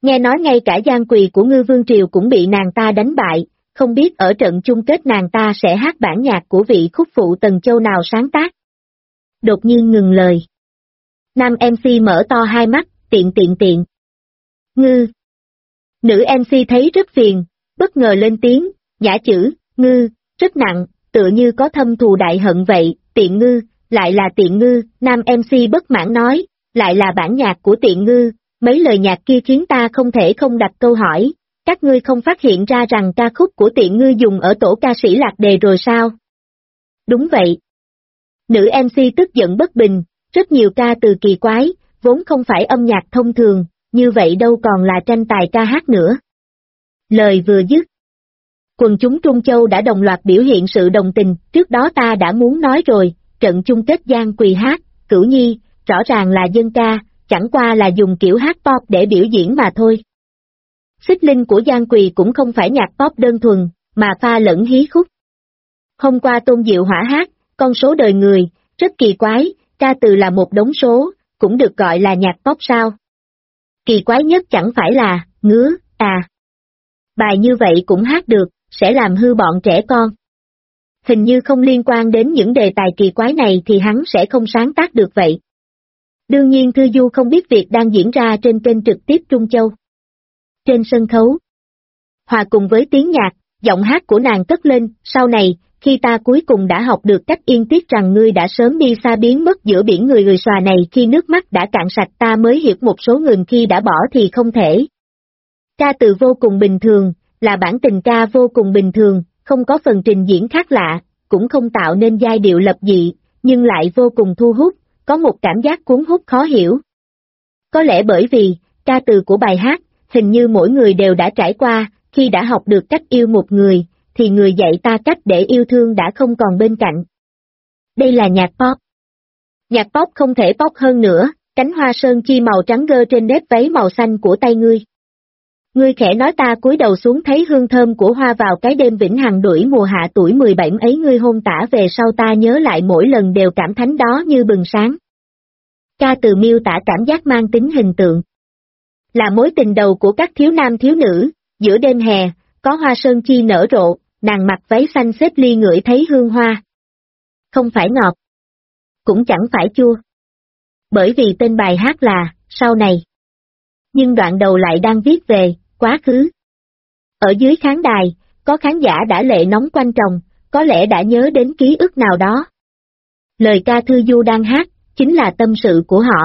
Nghe nói ngay cả Giang Quỳ của Ngư Vương Triều cũng bị nàng ta đánh bại, không biết ở trận chung kết nàng ta sẽ hát bản nhạc của vị khúc phụ Tần Châu nào sáng tác. Đột nhiên ngừng lời. Nam MC mở to hai mắt, tiện. Ngư. Nữ MC thấy rất phiền, bất ngờ lên tiếng, nhã chữ, ngư, rất nặng, tựa như có thâm thù đại hận vậy, tiện ngư, lại là tiện ngư, nam MC bất mãn nói, lại là bản nhạc của tiện ngư, mấy lời nhạc kia khiến ta không thể không đặt câu hỏi, các ngươi không phát hiện ra rằng ca khúc của tiện ngư dùng ở tổ ca sĩ lạc đề rồi sao? Đúng vậy. Nữ MC tức giận bất bình, rất nhiều ca từ kỳ quái, vốn không phải âm nhạc thông thường, như vậy đâu còn là tranh tài ca hát nữa. Lời vừa dứt. Quần chúng Trung Châu đã đồng loạt biểu hiện sự đồng tình, trước đó ta đã muốn nói rồi, trận chung kết Giang Quỳ hát, Cửu Nhi, rõ ràng là dân ca, chẳng qua là dùng kiểu hát pop để biểu diễn mà thôi. Xích linh của Giang Quỳ cũng không phải nhạc pop đơn thuần, mà pha lẫn hí khúc. Hôm qua Tôn Diệu Hỏa hát, con số đời người, rất kỳ quái, ca từ là một đống số, cũng được gọi là nhạc pop sao. Kỳ quái nhất chẳng phải là, ngứa, bài như vậy cũng hát được, sẽ làm hư bọn trẻ con. Hình như không liên quan đến những đề tài kỳ quái này thì hắn sẽ không sáng tác được vậy. Đương nhiên Thư Du không biết việc đang diễn ra trên kênh trực tiếp Trung Châu. Trên sân khấu, hòa cùng với tiếng nhạc, giọng hát của nàng cất lên, sau này, khi ta cuối cùng đã học được cách yên tiếc rằng ngươi đã sớm đi xa biến mất giữa biển người xòa này, khi nước mắt đã cạn sạch ta mới hiểu một số người khi đã bỏ thì không thể. Ca từ vô cùng bình thường, là bản tình ca vô cùng bình thường, không có phần trình diễn khác lạ, cũng không tạo nên giai điệu lập dị, nhưng lại vô cùng thu hút, có một cảm giác cuốn hút khó hiểu. Có lẽ bởi vì, ca từ của bài hát, hình như mỗi người đều đã trải qua, khi đã học được cách yêu một người, thì người dạy ta cách để yêu thương đã không còn bên cạnh. Đây là nhạc pop. Nhạc pop không thể pop hơn nữa, cánh hoa sơn chi màu trắng gơ trên nếp váy màu xanh của tay ngươi. Ngươi khẽ nói ta cúi đầu xuống thấy hương thơm của hoa vào cái đêm vĩnh hằng đuổi mùa hạ tuổi 17 ấy, ngươi hôn tả về sau ta nhớ lại mỗi lần đều cảm thánh đó như bừng sáng. Ca từ miêu tả cảm giác mang tính hình tượng. Là mối tình đầu của các thiếu nam thiếu nữ, giữa đêm hè, có hoa sơn chi nở rộ, nàng mặc váy xanh xếp ly ngửi thấy hương hoa. Không phải ngọt, cũng chẳng phải chua. Bởi vì tên bài hát là, sau này. Nhưng đoạn đầu lại đang viết về, quá khứ. Ở dưới khán đài, có khán giả đã lệ nóng quanh chồng, có lẽ đã nhớ đến ký ức nào đó. Lời ca Thư Du đang hát, chính là tâm sự của họ.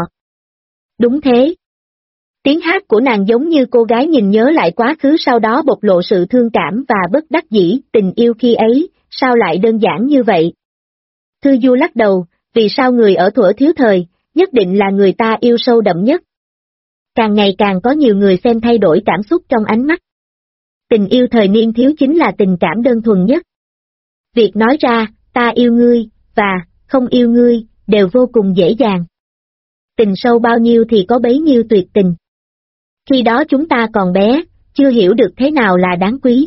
Đúng thế. Tiếng hát của nàng giống như cô gái nhìn nhớ lại quá khứ sau đó bộc lộ sự thương cảm và bất đắc dĩ, tình yêu khi ấy, sao lại đơn giản như vậy? Thư Du lắc đầu, vì sao người ở thuở thiếu thời, nhất định là người ta yêu sâu đậm nhất. Càng ngày càng có nhiều người xem thay đổi cảm xúc trong ánh mắt. Tình yêu thời niên thiếu chính là tình cảm đơn thuần nhất. Việc nói ra, ta yêu ngươi, và, không yêu ngươi, đều vô cùng dễ dàng. Tình sâu bao nhiêu thì có bấy nhiêu tuyệt tình. Khi đó chúng ta còn bé, chưa hiểu được thế nào là đáng quý.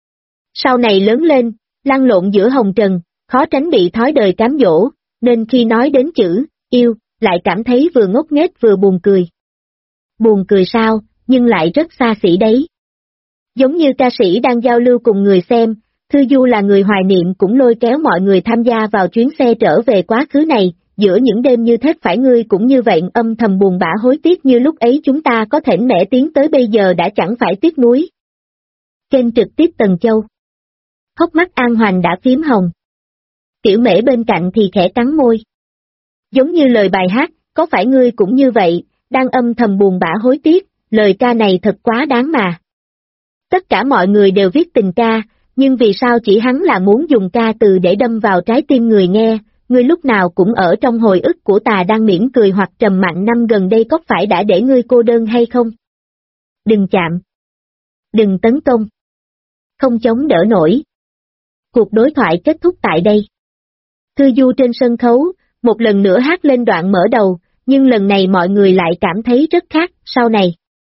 Sau này lớn lên, lăn lộn giữa hồng trần, khó tránh bị thói đời cám dỗ, nên khi nói đến chữ, yêu, lại cảm thấy vừa ngốc nghếch vừa buồn cười. Buồn cười sao, nhưng lại rất xa xỉ đấy. Giống như ca sĩ đang giao lưu cùng người xem, Thư Du là người hoài niệm cũng lôi kéo mọi người tham gia vào chuyến xe trở về quá khứ này, giữa những đêm như thế phải ngươi cũng như vậy âm thầm buồn bã hối tiếc như lúc ấy chúng ta có thỉnh mẻ tiến tới bây giờ đã chẳng phải tiếc nuối. Kênh trực tiếp Tần Châu. Hốc mắt An Hoành đã phím hồng. Tiểu Mễ bên cạnh thì khẽ cắn môi. Giống như lời bài hát, có phải ngươi cũng như vậy, đang âm thầm buồn bã hối tiếc, lời ca này thật quá đáng mà. Tất cả mọi người đều viết tình ca, nhưng vì sao chỉ hắn là muốn dùng ca từ để đâm vào trái tim người nghe, ngươi lúc nào cũng ở trong hồi ức của ta đang mỉm cười hoặc trầm mạnh năm gần đây có phải đã để ngươi cô đơn hay không? Đừng chạm. Đừng tấn công. Không chống đỡ nổi. Cuộc đối thoại kết thúc tại đây. Thư Du trên sân khấu, một lần nữa hát lên đoạn mở đầu, nhưng lần này mọi người lại cảm thấy rất khác, sau này.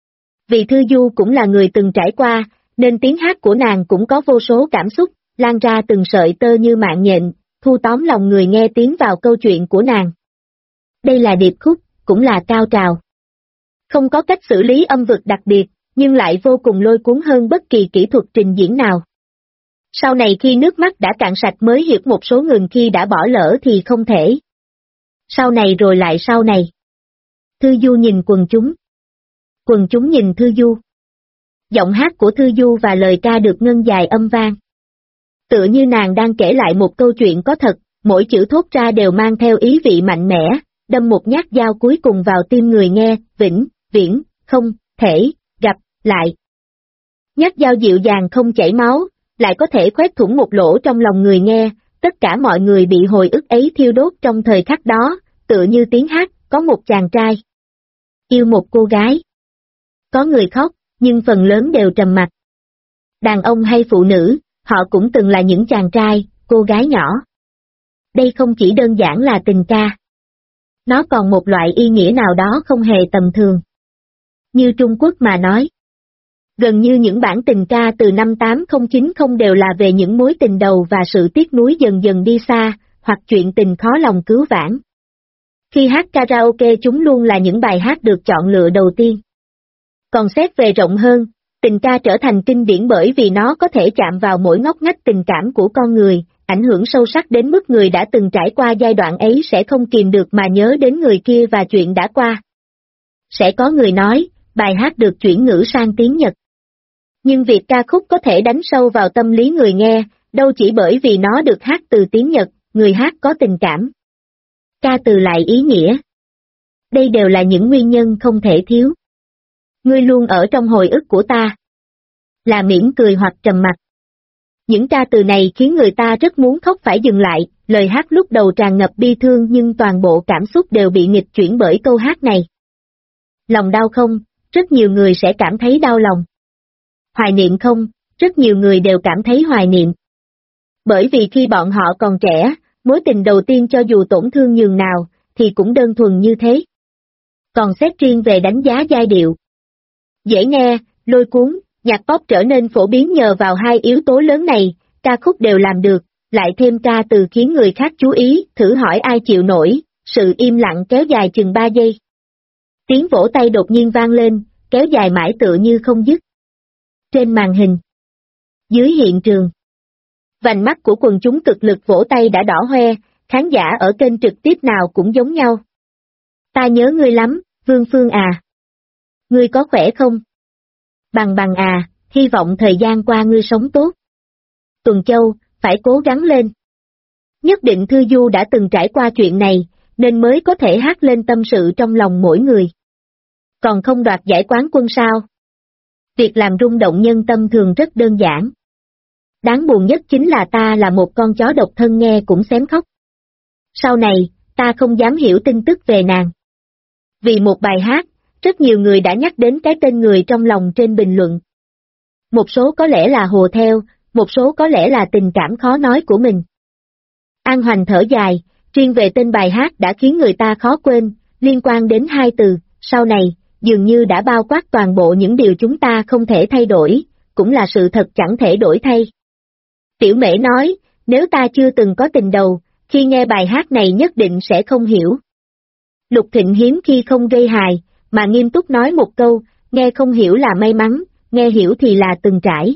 Vì Thư Du cũng là người từng trải qua, nên tiếng hát của nàng cũng có vô số cảm xúc, lan ra từng sợi tơ như mạng nhện, thu tóm lòng người nghe tiến vào câu chuyện của nàng. Đây là điệp khúc, cũng là cao trào. Không có cách xử lý âm vực đặc biệt, nhưng lại vô cùng lôi cuốn hơn bất kỳ kỹ thuật trình diễn nào. Sau này khi nước mắt đã cạn sạch mới hiểu một số người khi đã bỏ lỡ thì không thể. Sau này rồi lại sau này. Thư Du nhìn quần chúng. Quần chúng nhìn Thư Du. Giọng hát của Thư Du và lời ca được ngân dài âm vang. Tựa như nàng đang kể lại một câu chuyện có thật, mỗi chữ thốt ra đều mang theo ý vị mạnh mẽ, đâm một nhát dao cuối cùng vào tim người nghe, vĩnh, viễn, không, thể, gặp, lại. Nhát dao dịu dàng không chảy máu, lại có thể khoét thủng một lỗ trong lòng người nghe, tất cả mọi người bị hồi ức ấy thiêu đốt trong thời khắc đó, tựa như tiếng hát, có một chàng trai yêu một cô gái. Có người khóc, nhưng phần lớn đều trầm mặc. Đàn ông hay phụ nữ, họ cũng từng là những chàng trai, cô gái nhỏ. Đây không chỉ đơn giản là tình ca. Nó còn một loại ý nghĩa nào đó không hề tầm thường. Như Trung Quốc mà nói. Gần như những bản tình ca từ năm 8090 đều là về những mối tình đầu và sự tiếc nuối dần dần đi xa, hoặc chuyện tình khó lòng cứu vãn. Khi hát karaoke chúng luôn là những bài hát được chọn lựa đầu tiên. Còn xét về rộng hơn, tình ca trở thành kinh điển bởi vì nó có thể chạm vào mỗi ngóc ngách tình cảm của con người, ảnh hưởng sâu sắc đến mức người đã từng trải qua giai đoạn ấy sẽ không kìm được mà nhớ đến người kia và chuyện đã qua. Sẽ có người nói, bài hát được chuyển ngữ sang tiếng Nhật. Nhưng việc ca khúc có thể đánh sâu vào tâm lý người nghe, đâu chỉ bởi vì nó được hát từ tiếng Nhật, người hát có tình cảm. Ca từ lại ý nghĩa. Đây đều là những nguyên nhân không thể thiếu. Ngươi luôn ở trong hồi ức của ta. Là mỉm cười hoặc trầm mặc. Những ca từ này khiến người ta rất muốn khóc phải dừng lại, lời hát lúc đầu tràn ngập bi thương nhưng toàn bộ cảm xúc đều bị nghịch chuyển bởi câu hát này. Lòng đau không, rất nhiều người sẽ cảm thấy đau lòng. Hoài niệm không, rất nhiều người đều cảm thấy hoài niệm. Bởi vì khi bọn họ còn trẻ, mối tình đầu tiên cho dù tổn thương nhường nào, thì cũng đơn thuần như thế. Còn xét riêng về đánh giá giai điệu. Dễ nghe, lôi cuốn, nhạc pop trở nên phổ biến nhờ vào hai yếu tố lớn này, ca khúc đều làm được, lại thêm ca từ khiến người khác chú ý, thử hỏi ai chịu nổi, sự im lặng kéo dài chừng 3 giây. Tiếng vỗ tay đột nhiên vang lên, kéo dài mãi tựa như không dứt. Trên màn hình. Dưới hiện trường. Vành mắt của quần chúng cực lực vỗ tay đã đỏ hoe, khán giả ở kênh trực tiếp nào cũng giống nhau. Ta nhớ ngươi lắm, Vương Phương à. Ngươi có khỏe không? Bằng bằng à, hy vọng thời gian qua ngươi sống tốt. Tuần Châu, phải cố gắng lên. Nhất định Thư Du đã từng trải qua chuyện này, nên mới có thể hát lên tâm sự trong lòng mỗi người. Còn không đoạt giải quán quân sao? Việc làm rung động nhân tâm thường rất đơn giản. Đáng buồn nhất chính là ta là một con chó độc thân nghe cũng xém khóc. Sau này, ta không dám hiểu tin tức về nàng. Vì một bài hát, rất nhiều người đã nhắc đến cái tên người trong lòng trên bình luận. Một số có lẽ là hùa theo, một số có lẽ là tình cảm khó nói của mình. An Hoành thở dài, riêng về tên bài hát đã khiến người ta khó quên, liên quan đến hai từ, sau này, dường như đã bao quát toàn bộ những điều chúng ta không thể thay đổi, cũng là sự thật chẳng thể đổi thay. Tiểu Mễ nói, nếu ta chưa từng có tình đầu, khi nghe bài hát này nhất định sẽ không hiểu. Lục Thịnh hiếm khi không gây hài, mà nghiêm túc nói một câu, nghe không hiểu là may mắn, nghe hiểu thì là từng trải.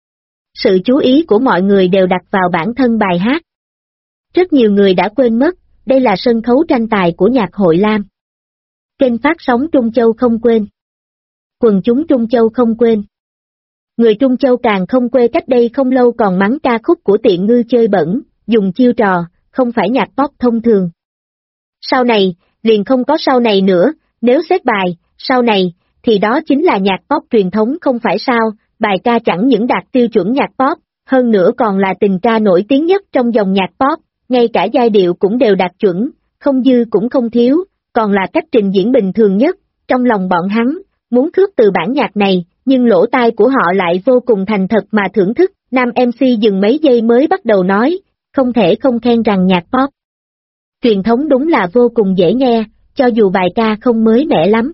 Sự chú ý của mọi người đều đặt vào bản thân bài hát. Rất nhiều người đã quên mất, đây là sân khấu tranh tài của nhạc hội Lam. Kênh phát sóng Trung Châu không quên. Quần chúng Trung Châu không quên. Người Trung Châu càng không quên cách đây không lâu còn mắng ca khúc của Tiện Ngư chơi bẩn, dùng chiêu trò, không phải nhạc pop thông thường. Sau này, liền không có sau này nữa, nếu xét bài, sau này, thì đó chính là nhạc pop truyền thống không phải sao, bài ca chẳng những đạt tiêu chuẩn nhạc pop, hơn nữa còn là tình ca nổi tiếng nhất trong dòng nhạc pop, ngay cả giai điệu cũng đều đạt chuẩn, không dư cũng không thiếu, còn là cách trình diễn bình thường nhất, trong lòng bọn hắn, muốn cướp từ bản nhạc này, nhưng lỗ tai của họ lại vô cùng thành thật mà thưởng thức, nam MC dừng mấy giây mới bắt đầu nói, không thể không khen rằng nhạc pop truyền thống đúng là vô cùng dễ nghe, cho dù bài ca không mới mẻ lắm.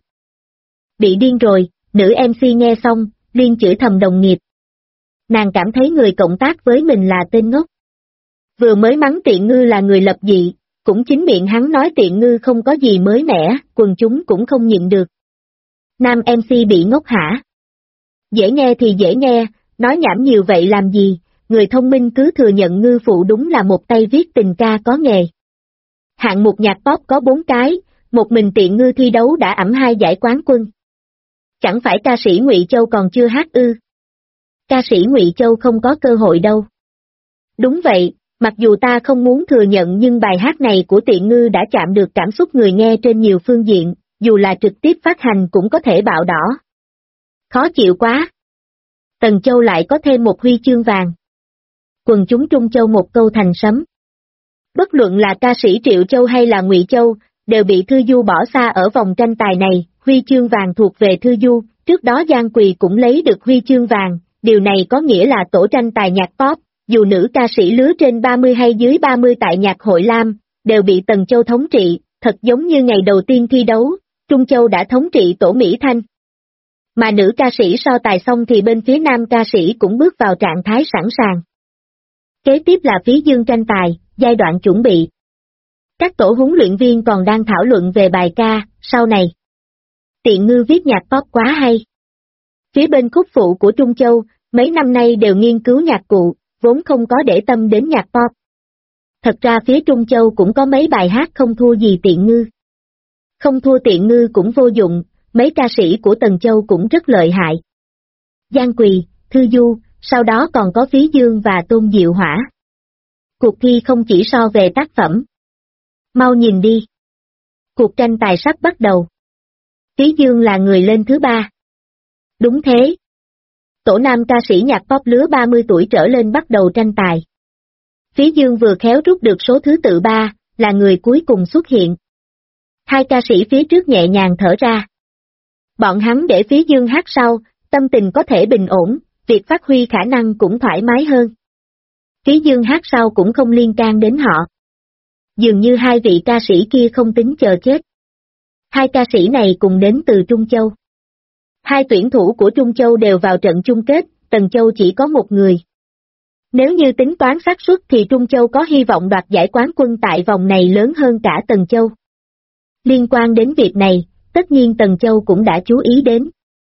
Bị điên rồi, nữ MC nghe xong, liên chửi thầm đồng nghiệp. Nàng cảm thấy người cộng tác với mình là tên ngốc. Vừa mới mắng Tiện Ngư là người lập dị, cũng chính miệng hắn nói Tiện Ngư không có gì mới mẻ, quần chúng cũng không nhịn được. Nam MC bị ngốc hả? Dễ nghe thì dễ nghe, nói nhảm nhiều vậy làm gì, người thông minh cứ thừa nhận Ngư phụ đúng là một tay viết tình ca có nghề. Hạng mục nhạc pop có 4 cái, một mình Tiện Ngư thi đấu đã ẵm 2 giải quán quân. Chẳng phải ca sĩ Ngụy Châu còn chưa hát ư? Ca sĩ Ngụy Châu không có cơ hội đâu. Đúng vậy, mặc dù ta không muốn thừa nhận nhưng bài hát này của Tiện Ngư đã chạm được cảm xúc người nghe trên nhiều phương diện, dù là trực tiếp phát hành cũng có thể bạo đỏ. Khó chịu quá. Tần Châu lại có thêm một huy chương vàng. Quần chúng Trung Châu một câu thành sấm. Bất luận là ca sĩ Triệu Châu hay là Ngụy Châu, đều bị Thư Du bỏ xa ở vòng tranh tài này, huy chương vàng thuộc về Thư Du, trước đó Giang Quỳ cũng lấy được huy chương vàng, điều này có nghĩa là tổ tranh tài nhạc pop, dù nữ ca sĩ lứa trên 30 hay dưới 30 tại nhạc hội Lam, đều bị Tần Châu thống trị, thật giống như ngày đầu tiên thi đấu, Trung Châu đã thống trị tổ Mỹ Thanh. Mà nữ ca sĩ so tài xong thì bên phía nam ca sĩ cũng bước vào trạng thái sẵn sàng. Kế tiếp là phía dương tranh tài, giai đoạn chuẩn bị. Các tổ huấn luyện viên còn đang thảo luận về bài ca, sau này. Tiện Ngư viết nhạc pop quá hay. Phía bên khúc phụ của Trung Châu, mấy năm nay đều nghiên cứu nhạc cụ, vốn không có để tâm đến nhạc pop. Thật ra phía Trung Châu cũng có mấy bài hát không thua gì Tiện Ngư. Không thua Tiện Ngư cũng vô dụng, mấy ca sĩ của Tần Châu cũng rất lợi hại. Giang Quỳ, Thư Du, sau đó còn có Phí Dương và Tôn Diệu Hỏa. Cuộc thi không chỉ so về tác phẩm. Mau nhìn đi. Cuộc tranh tài sắp bắt đầu. Phí Dương là người lên thứ 3. Đúng thế. Tổ nam ca sĩ nhạc pop lứa 30 tuổi trở lên bắt đầu tranh tài. Phí Dương vừa khéo rút được số thứ tự 3, là người cuối cùng xuất hiện. 2 ca sĩ phía trước nhẹ nhàng thở ra. Bọn hắn để Phí Dương hát sau, tâm tình có thể bình ổn, việc phát huy khả năng cũng thoải mái hơn. Phí Dương hát sau cũng không liên can đến họ. Dường như 2 vị ca sĩ kia không tính chờ chết. 2 ca sĩ này cùng đến từ Trung Châu. 2 tuyển thủ của Trung Châu đều vào trận chung kết, Tần Châu chỉ có một người. Nếu như tính toán xác suất thì Trung Châu có hy vọng đoạt giải quán quân tại vòng này lớn hơn cả Tần Châu. Liên quan đến việc này, tất nhiên Tần Châu cũng đã chú ý đến.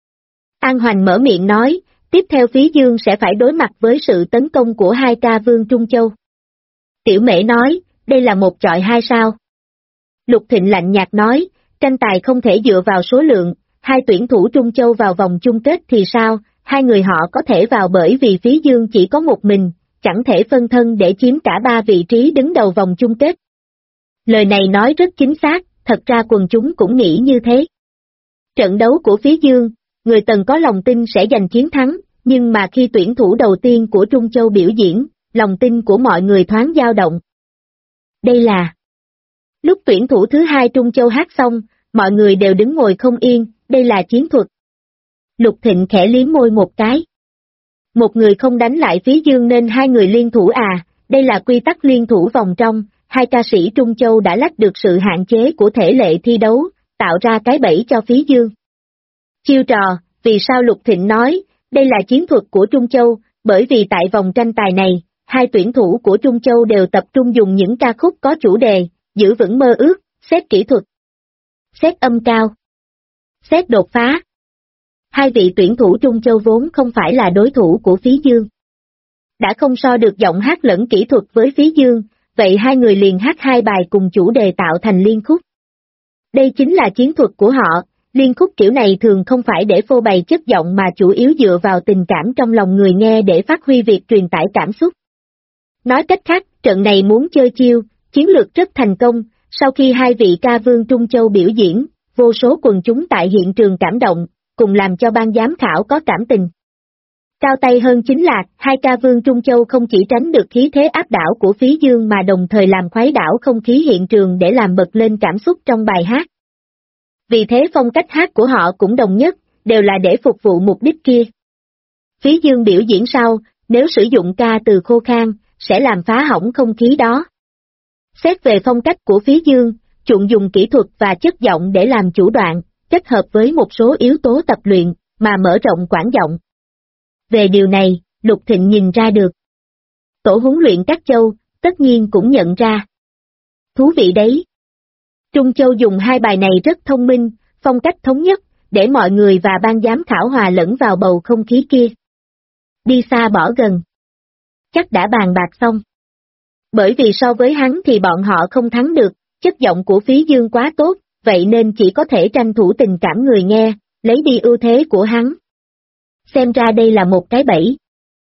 An Hoành mở miệng nói, tiếp theo Phí Dương sẽ phải đối mặt với sự tấn công của 2 ca vương Trung Châu. Tiểu Mễ nói, đây là một chọi 2 sao. Lục Thịnh lạnh nhạt nói, tranh tài không thể dựa vào số lượng, 2 tuyển thủ Trung Châu vào vòng chung kết thì sao, 2 người họ có thể vào bởi vì Phí Dương chỉ có một mình, chẳng thể phân thân để chiếm cả 3 vị trí đứng đầu vòng chung kết. Lời này nói rất chính xác, thật ra quần chúng cũng nghĩ như thế. Trận đấu của Phí Dương, người Tần có lòng tin sẽ giành chiến thắng, nhưng mà khi tuyển thủ đầu tiên của Trung Châu biểu diễn, lòng tin của mọi người thoáng dao động. Đây là... Lúc tuyển thủ thứ 2 Trung Châu hát xong, mọi người đều đứng ngồi không yên, đây là chiến thuật. Lục Thịnh khẽ liếm môi một cái. Một người không đánh lại Phí Dương nên 2 người liên thủ à, đây là quy tắc liên thủ vòng trong, 2 ca sĩ Trung Châu đã lách được sự hạn chế của thể lệ thi đấu, tạo ra cái bẫy cho Phí Dương. Chiêu trò, vì sao Lục Thịnh nói, đây là chiến thuật của Trung Châu, bởi vì tại vòng tranh tài này, 2 tuyển thủ của Trung Châu đều tập trung dùng những ca khúc có chủ đề, giữ vững mơ ước, xét kỹ thuật, xét âm cao, xét đột phá. 2 vị tuyển thủ Trung Châu vốn không phải là đối thủ của Phí Dương. Đã không so được giọng hát lẫn kỹ thuật với Phí Dương, vậy 2 người liền hát 2 bài cùng chủ đề tạo thành liên khúc. Đây chính là chiến thuật của họ, liên khúc kiểu này thường không phải để phô bày chất giọng mà chủ yếu dựa vào tình cảm trong lòng người nghe để phát huy việc truyền tải cảm xúc. Nói cách khác, trận này muốn chơi chiêu, chiến lược rất thành công, sau khi 2 vị ca vương Trung Châu biểu diễn, vô số quần chúng tại hiện trường cảm động, cùng làm cho ban giám khảo có cảm tình. Cao tay hơn chính là, 2 ca vương Trung Châu không chỉ tránh được khí thế áp đảo của Phí Dương mà đồng thời làm khuấy đảo không khí hiện trường để làm bật lên cảm xúc trong bài hát. Vì thế phong cách hát của họ cũng đồng nhất, đều là để phục vụ mục đích kia. Phí Dương biểu diễn sau, nếu sử dụng ca từ khô khan, sẽ làm phá hỏng không khí đó. Xét về phong cách của Phí Dương, chuộng dùng kỹ thuật và chất giọng để làm chủ đoạn, kết hợp với một số yếu tố tập luyện, mà mở rộng quãng giọng. Về điều này, Lục Thịnh nhìn ra được. Tổ huấn luyện các châu, tất nhiên cũng nhận ra. Thú vị đấy. Trung Châu dùng 2 bài này rất thông minh, phong cách thống nhất, để mọi người và ban giám khảo hòa lẫn vào bầu không khí kia. Đi xa bỏ gần. Chắc đã bàn bạc xong. Bởi vì so với hắn thì bọn họ không thắng được, chất giọng của Phí Dương quá tốt, vậy nên chỉ có thể tranh thủ tình cảm người nghe, lấy đi ưu thế của hắn. Xem ra đây là một cái bẫy.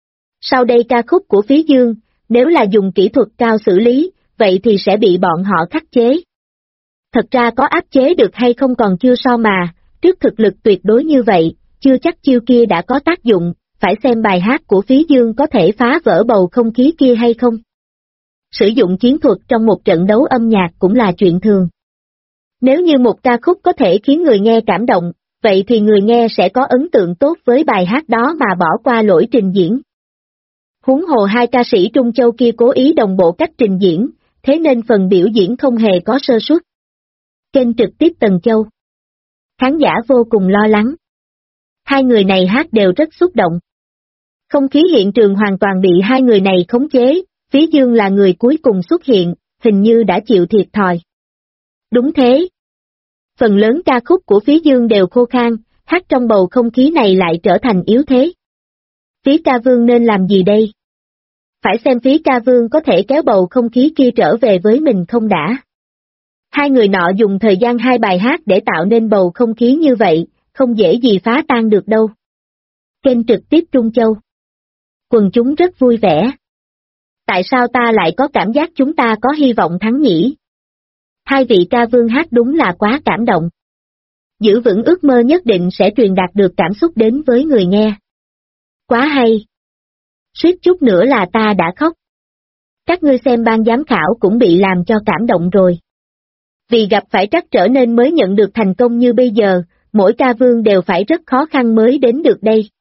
Sau đây ca khúc của Phí Dương, nếu là dùng kỹ thuật cao xử lý, vậy thì sẽ bị bọn họ khắc chế. Thật ra có áp chế được hay không còn chưa so mà, trước thực lực tuyệt đối như vậy, chưa chắc chiêu kia đã có tác dụng, phải xem bài hát của Phí Dương có thể phá vỡ bầu không khí kia hay không. Sử dụng chiến thuật trong một trận đấu âm nhạc cũng là chuyện thường. Nếu như một ca khúc có thể khiến người nghe cảm động, vậy thì người nghe sẽ có ấn tượng tốt với bài hát đó mà bỏ qua lỗi trình diễn. Huống hồ hai ca sĩ Trung Châu kia cố ý đồng bộ cách trình diễn, thế nên phần biểu diễn không hề có sơ suất. Kênh trực tiếp Tần Châu. Khán giả vô cùng lo lắng. Hai người này hát đều rất xúc động. Không khí hiện trường hoàn toàn bị hai người này khống chế, Phí Dương là người cuối cùng xuất hiện, hình như đã chịu thiệt thòi. Đúng thế. Phần lớn ca khúc của Phí Dương đều khô khan, hát trong bầu không khí này lại trở thành yếu thế. Phí Ca Vương nên làm gì đây? Phải xem Phí Ca Vương có thể kéo bầu không khí kia trở về với mình không đã. Hai người nọ dùng thời gian hai bài hát để tạo nên bầu không khí như vậy, không dễ gì phá tan được đâu. Kênh trực tiếp Trung Châu. Quần chúng rất vui vẻ. Tại sao ta lại có cảm giác chúng ta có hy vọng thắng nhỉ? Hai vị ca vương hát đúng là quá cảm động. Giữ vững ước mơ nhất định sẽ truyền đạt được cảm xúc đến với người nghe. Quá hay. Suýt chút nữa là ta đã khóc. Các ngươi xem ban giám khảo cũng bị làm cho cảm động rồi. Vì gặp phải trắc trở nên mới nhận được thành công như bây giờ, mỗi ca vương đều phải rất khó khăn mới đến được đây.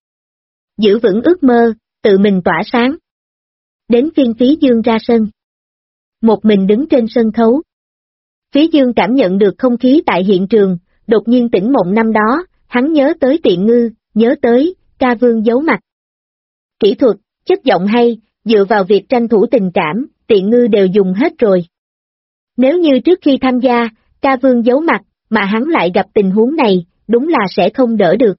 Giữ vững ước mơ, tự mình tỏa sáng. Đến phiên Phí Dương ra sân. Một mình đứng trên sân khấu. Phí Dương cảm nhận được không khí tại hiện trường, đột nhiên tỉnh mộng năm đó, hắn nhớ tới Tiện Ngư, nhớ tới, ca vương giấu mặt. Kỹ thuật, chất giọng hay, dựa vào việc tranh thủ tình cảm, Tiện Ngư đều dùng hết rồi. Nếu như trước khi tham gia, ca vương giấu mặt, mà hắn lại gặp tình huống này, đúng là sẽ không đỡ được.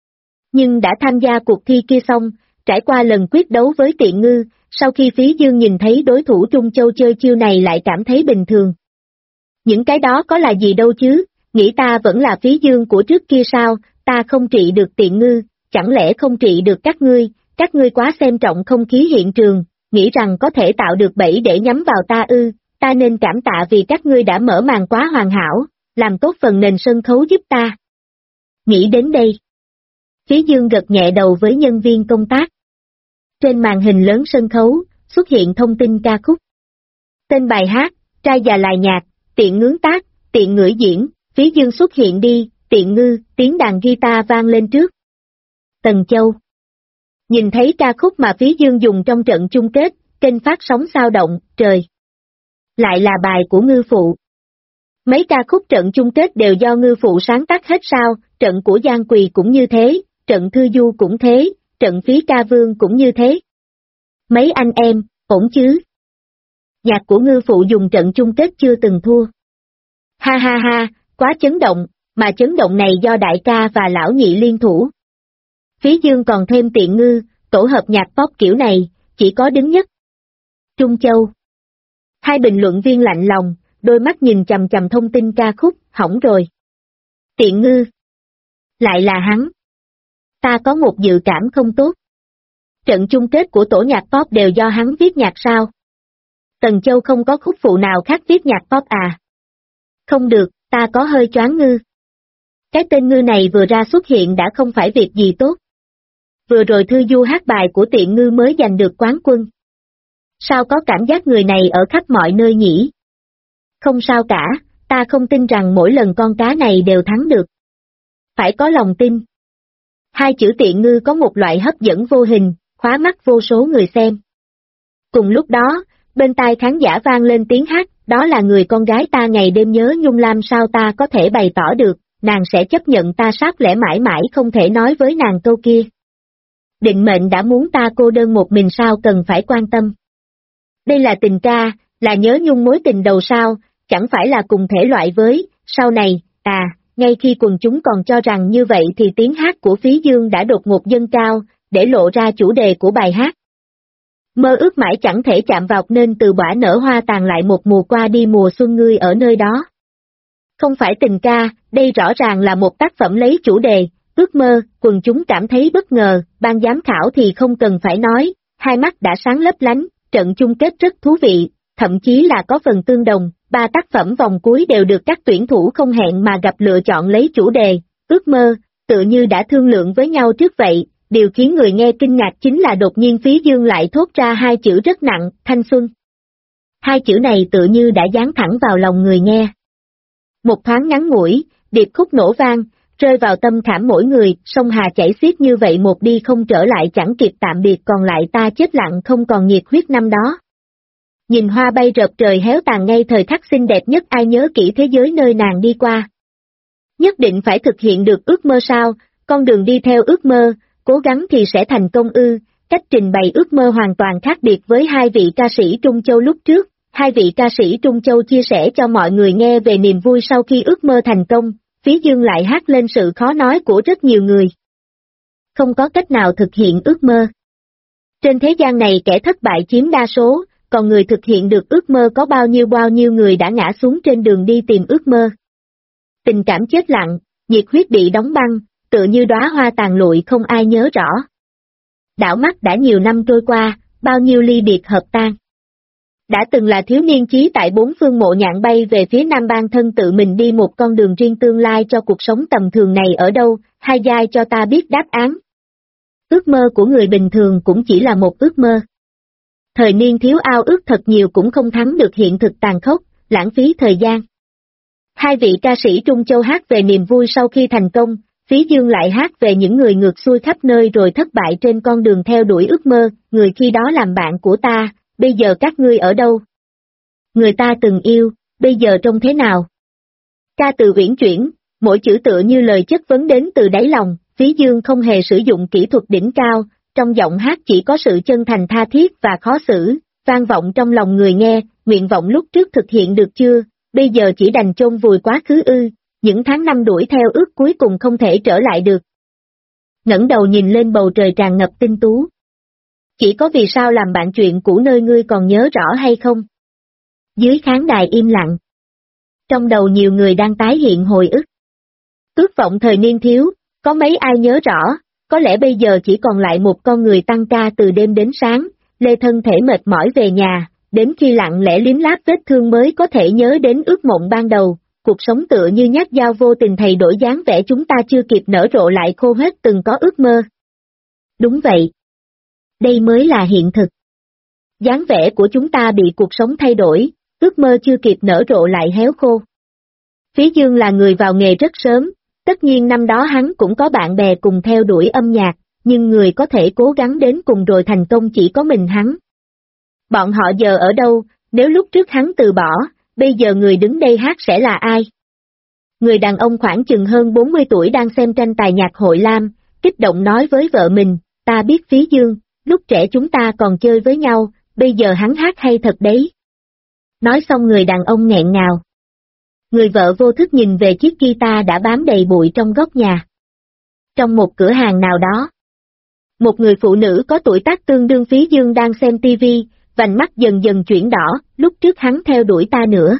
Nhưng đã tham gia cuộc thi kia xong, trải qua lần quyết đấu với Tiện Ngư, sau khi Phí Dương nhìn thấy đối thủ Trung Châu chơi chiêu này lại cảm thấy bình thường. Những cái đó có là gì đâu chứ, nghĩ ta vẫn là Phí Dương của trước kia sao, ta không trị được Tiện Ngư, chẳng lẽ không trị được các ngươi quá xem trọng không khí hiện trường, nghĩ rằng có thể tạo được bẫy để nhắm vào ta ư, ta nên cảm tạ vì các ngươi đã mở màn quá hoàn hảo, làm tốt phần nền sân khấu giúp ta. Nghĩ đến đây. Phí Dương gật nhẹ đầu với nhân viên công tác. Trên màn hình lớn sân khấu, xuất hiện thông tin ca khúc. Tên bài hát, Trai già lại nhạc, Tiện ngướng tác, Tiện ngửi diễn, Phí Dương xuất hiện đi, Tiện Ngư, tiếng đàn guitar vang lên trước. Tần Châu. Nhìn thấy ca khúc mà Phí Dương dùng trong trận chung kết, kênh phát sóng sao động, trời. Lại là bài của Ngư Phụ. Mấy ca khúc trận chung kết đều do Ngư Phụ sáng tác hết sao, trận của Giang Quỳ cũng như thế, trận Thư Du cũng thế, trận Phí Ca Vương cũng như thế. Mấy anh em, ổn chứ? Nhạc của Ngư Phụ dùng trận chung kết chưa từng thua. Ha ha ha, quá chấn động, mà chấn động này do đại ca và lão nhị liên thủ. Phí Dương còn thêm Tiện Ngư, tổ hợp nhạc pop kiểu này, chỉ có đứng nhất. Trung Châu. Hai bình luận viên lạnh lòng, đôi mắt nhìn chằm chằm thông tin ca khúc, hỏng rồi. Tiện Ngư. Lại là hắn. Ta có một dự cảm không tốt. Trận chung kết của tổ nhạc pop đều do hắn viết nhạc sao? Tần Châu không có khúc phụ nào khác viết nhạc pop à? Không được, ta có hơi choáng Ngư. Cái tên Ngư này vừa ra xuất hiện đã không phải việc gì tốt. Vừa rồi Thư Du hát bài của Tiện Ngư mới giành được quán quân. Sao có cảm giác người này ở khắp mọi nơi nhỉ? Không sao cả, ta không tin rằng mỗi lần con cá này đều thắng được. Phải có lòng tin. Hai chữ Tiện Ngư có một loại hấp dẫn vô hình, khóa mắt vô số người xem. Cùng lúc đó, bên tai khán giả vang lên tiếng hát, đó là người con gái ta ngày đêm nhớ nhung, làm sao ta có thể bày tỏ được, nàng sẽ chấp nhận ta sát lẻ mãi mãi không thể nói với nàng câu kia. Định mệnh đã muốn ta cô đơn một mình sao cần phải quan tâm. Đây là tình ca, là nhớ nhung mối tình đầu sao, chẳng phải là cùng thể loại với, sau này, ngay khi quần chúng còn cho rằng như vậy thì tiếng hát của Phí Dương đã đột ngột dâng cao, để lộ ra chủ đề của bài hát. Mơ ước mãi chẳng thể chạm vào nên từ bõa nở hoa tàn lại một mùa qua đi mùa xuân ngươi ở nơi đó. Không phải tình ca, đây rõ ràng là một tác phẩm lấy chủ đề, ước mơ, quần chúng cảm thấy bất ngờ, ban giám khảo thì không cần phải nói, hai mắt đã sáng lấp lánh, trận chung kết rất thú vị, thậm chí là có phần tương đồng, ba tác phẩm vòng cuối đều được các tuyển thủ không hẹn mà gặp lựa chọn lấy chủ đề, ước mơ, tự như đã thương lượng với nhau trước vậy, điều khiến người nghe kinh ngạc chính là đột nhiên Phí Dương lại thốt ra hai chữ rất nặng, thanh xuân. Hai chữ này tự như đã dán thẳng vào lòng người nghe. Một thoáng ngắn ngủi, điệp khúc nổ vang, rơi vào tâm khảm mỗi người, sông Hà chảy xiết như vậy một đi không trở lại chẳng kịp tạm biệt còn lại ta chết lặng không còn nhiệt huyết năm đó. Nhìn hoa bay rợp trời héo tàn ngay thời khắc xinh đẹp nhất ai nhớ kỹ thế giới nơi nàng đi qua. Nhất định phải thực hiện được ước mơ sao, con đường đi theo ước mơ, cố gắng thì sẽ thành công ư, cách trình bày ước mơ hoàn toàn khác biệt với hai vị ca sĩ Trung Châu lúc trước. Hai vị ca sĩ Trung Châu chia sẻ cho mọi người nghe về niềm vui sau khi ước mơ thành công, Phí Dương lại hát lên sự khó nói của rất nhiều người. Không có cách nào thực hiện ước mơ. Trên thế gian này kẻ thất bại chiếm đa số, còn người thực hiện được ước mơ có bao nhiêu người đã ngã xuống trên đường đi tìm ước mơ. Tình cảm chết lặng, nhiệt huyết bị đóng băng, tựa như đóa hoa tàn lụi không ai nhớ rõ. Đảo mắt đã nhiều năm trôi qua, bao nhiêu ly biệt hợp tan. Đã từng là thiếu niên chí tại bốn phương mộ nhạn bay về phía Nam Ban thân tự mình đi một con đường riêng tương lai cho cuộc sống tầm thường này ở đâu, hai giai cho ta biết đáp án. Ước mơ của người bình thường cũng chỉ là một ước mơ. Thời niên thiếu ao ước thật nhiều cũng không thắng được hiện thực tàn khốc, lãng phí thời gian. Hai vị ca sĩ Trung Châu hát về niềm vui sau khi thành công, Phí Dương lại hát về những người ngược xuôi khắp nơi rồi thất bại trên con đường theo đuổi ước mơ, người khi đó làm bạn của ta, bây giờ các ngươi ở đâu? Người ta từng yêu, bây giờ trông thế nào? Ca từ uyển chuyển, mỗi chữ tựa như lời chất vấn đến từ đáy lòng, Phí Dương không hề sử dụng kỹ thuật đỉnh cao, trong giọng hát chỉ có sự chân thành tha thiết và khó xử, vang vọng trong lòng người nghe, nguyện vọng lúc trước thực hiện được chưa, bây giờ chỉ đành chôn vùi quá khứ ư, những tháng năm đuổi theo ước cuối cùng không thể trở lại được. Ngẩng đầu nhìn lên bầu trời tràn ngập tinh tú. Chỉ có vì sao làm bạn chuyện cũ nơi ngươi còn nhớ rõ hay không? Dưới khán đài im lặng. Trong đầu nhiều người đang tái hiện hồi ức. Ước vọng thời niên thiếu, có mấy ai nhớ rõ, có lẽ bây giờ chỉ còn lại một con người tăng ca từ đêm đến sáng, lê thân thể mệt mỏi về nhà, đến khi lặng lẽ liếm láp vết thương mới có thể nhớ đến ước mộng ban đầu, cuộc sống tựa như nhát dao vô tình thay đổi dáng vẻ chúng ta chưa kịp nở rộ lại khô hết từng có ước mơ. Đúng vậy. Đây mới là hiện thực. Dáng vẻ của chúng ta bị cuộc sống thay đổi, ước mơ chưa kịp nở rộ lại héo khô. Phí Dương là người vào nghề rất sớm, tất nhiên năm đó hắn cũng có bạn bè cùng theo đuổi âm nhạc, nhưng người có thể cố gắng đến cùng rồi thành công chỉ có mình hắn. Bọn họ giờ ở đâu, nếu lúc trước hắn từ bỏ, bây giờ người đứng đây hát sẽ là ai? Người đàn ông khoảng chừng hơn 40 tuổi đang xem tranh tài nhạc hội lam, kích động nói với vợ mình, ta biết Phí Dương, lúc trẻ chúng ta còn chơi với nhau, bây giờ hắn hát hay thật đấy. Nói xong người đàn ông nghẹn ngào. Người vợ vô thức nhìn về chiếc guitar đã bám đầy bụi trong góc nhà. Trong một cửa hàng nào đó, một người phụ nữ có tuổi tác tương đương Phí Dương đang xem tivi, vành mắt dần dần chuyển đỏ, lúc trước hắn theo đuổi ta nữa.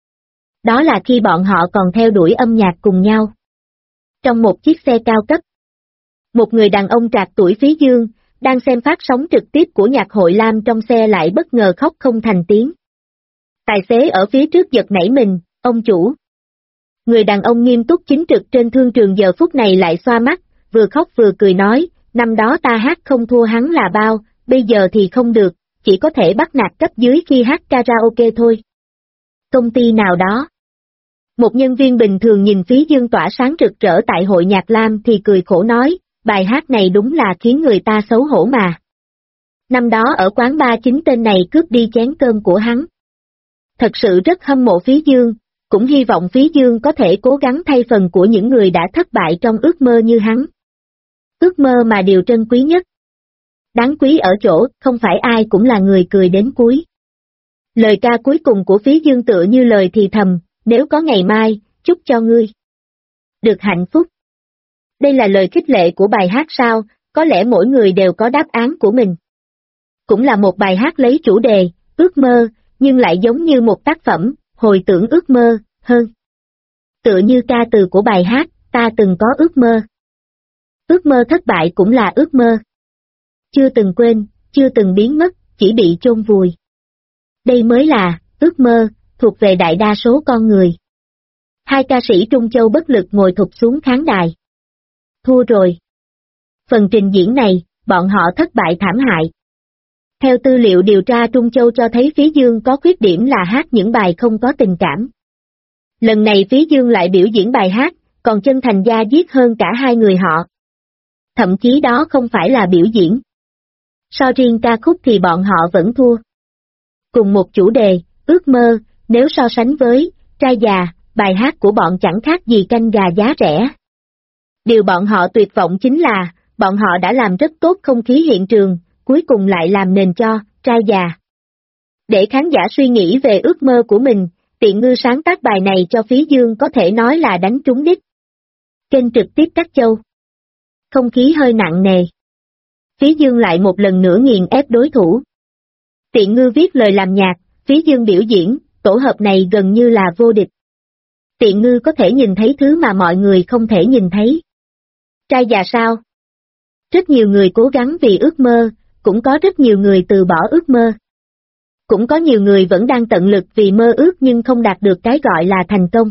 Đó là khi bọn họ còn theo đuổi âm nhạc cùng nhau. Trong một chiếc xe cao cấp, một người đàn ông trạc tuổi Phí Dương, đang xem phát sóng trực tiếp của nhạc hội lam trong xe lại bất ngờ khóc không thành tiếng. Tài xế ở phía trước giật nảy mình, ông chủ. Người đàn ông nghiêm túc chính trực trên thương trường giờ phút này lại xoa mắt, vừa khóc vừa cười nói, năm đó ta hát không thua hắn là bao, bây giờ thì không được, chỉ có thể bắt nạt cấp dưới khi hát karaoke thôi. Công ty nào đó. Một nhân viên bình thường nhìn Phí Dương tỏa sáng rực rỡ tại hội nhạc lam thì cười khổ nói, bài hát này đúng là khiến người ta xấu hổ mà. Năm đó ở quán bar chính tên này cướp đi chén cơm của hắn. Thật sự rất hâm mộ Phí Dương, cũng hy vọng Phí Dương có thể cố gắng thay phần của những người đã thất bại trong ước mơ như hắn. Ước mơ mà điều trân quý nhất. Đáng quý ở chỗ, không phải ai cũng là người cười đến cuối. Lời ca cuối cùng của Phí Dương tựa như lời thì thầm, nếu có ngày mai, chúc cho ngươi. được hạnh phúc. Đây là lời khích lệ của bài hát sao, có lẽ mỗi người đều có đáp án của mình. Cũng là một bài hát lấy chủ đề, ước mơ, nhưng lại giống như một tác phẩm, hồi tưởng ước mơ, hơn. Tựa như ca từ của bài hát, ta từng có ước mơ. Ước mơ thất bại cũng là ước mơ. Chưa từng quên, chưa từng biến mất, chỉ bị chôn vùi. Đây mới là, ước mơ, thuộc về đại đa số con người. Hai ca sĩ Trung Châu bất lực ngồi thụp xuống khán đài. Thua rồi. Phần trình diễn này, bọn họ thất bại thảm hại. Theo tư liệu điều tra Trung Châu cho thấy Phí Dương có khuyết điểm là hát những bài không có tình cảm. Lần này Phí Dương lại biểu diễn bài hát, còn Chân Thành da diết hơn cả hai người họ. Thậm chí đó không phải là biểu diễn. So riêng ca khúc thì bọn họ vẫn thua. Cùng một chủ đề, ước mơ, nếu so sánh với Trai Già, bài hát của bọn chẳng khác gì canh gà giá rẻ. Điều bọn họ tuyệt vọng chính là, bọn họ đã làm rất tốt không khí hiện trường, cuối cùng lại làm nền cho Trai Già. Để khán giả suy nghĩ về ước mơ của mình, Tiện Ngư sáng tác bài này cho Phí Dương có thể nói là đánh trúng đích. Kênh trực tiếp Cát Châu. Không khí hơi nặng nề. Phí Dương lại một lần nữa nghiền ép đối thủ. Tiện Ngư viết lời làm nhạc, Phí Dương biểu diễn, tổ hợp này gần như là vô địch. Tiện Ngư có thể nhìn thấy thứ mà mọi người không thể nhìn thấy. Trai Già sao? Rất nhiều người cố gắng vì ước mơ, cũng có rất nhiều người từ bỏ ước mơ. Cũng có nhiều người vẫn đang tận lực vì mơ ước nhưng không đạt được cái gọi là thành công.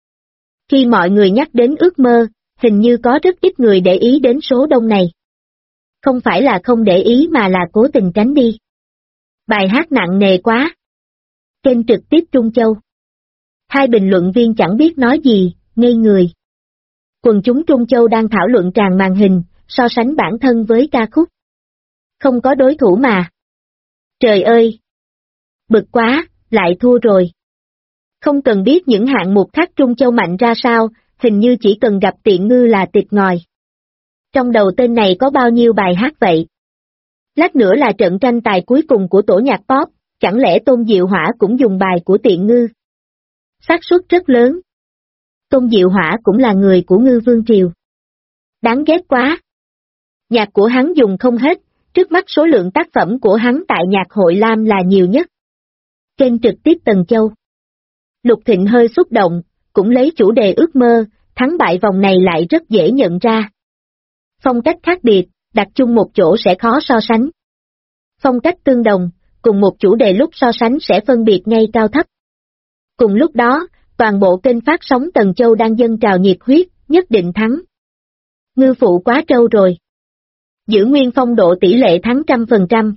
Khi mọi người nhắc đến ước mơ, hình như có rất ít người để ý đến số đông này. Không phải là không để ý mà là cố tình tránh đi. Bài hát nặng nề quá. Kênh trực tiếp Trung Châu. Hai bình luận viên chẳng biết nói gì, ngây người. Quần chúng Trung Châu đang thảo luận tràn màn hình, so sánh bản thân với ca khúc. Không có đối thủ mà. Trời ơi! Bực quá, lại thua rồi. Không cần biết những hạng mục khác Trung Châu mạnh ra sao, hình như chỉ cần gặp Tiện Ngư là tịt ngòi. Trong đầu tên này có bao nhiêu bài hát vậy? Lát nữa là trận tranh tài cuối cùng của tổ nhạc pop, chẳng lẽ Tôn Diệu Hỏa cũng dùng bài của Tiện Ngư? Xác suất rất lớn. Tôn Diệu Hỏa cũng là người của Ngư Vương Triều. Đáng ghét quá. Nhạc của hắn dùng không hết, trước mắt số lượng tác phẩm của hắn tại Nhạc hội Lam là nhiều nhất. Kênh trực tiếp Tần Châu. Lục Thịnh hơi xúc động, cũng lấy chủ đề ước mơ, thắng bại vòng này lại rất dễ nhận ra. Phong cách khác biệt, đặt chung một chỗ sẽ khó so sánh. Phong cách tương đồng, cùng một chủ đề lúc so sánh sẽ phân biệt ngay cao thấp. Cùng lúc đó, toàn bộ kênh phát sóng Tần Châu đang dâng trào nhiệt huyết, nhất định thắng. Ngư phụ quá trâu rồi. Giữ nguyên phong độ tỷ lệ thắng 100%.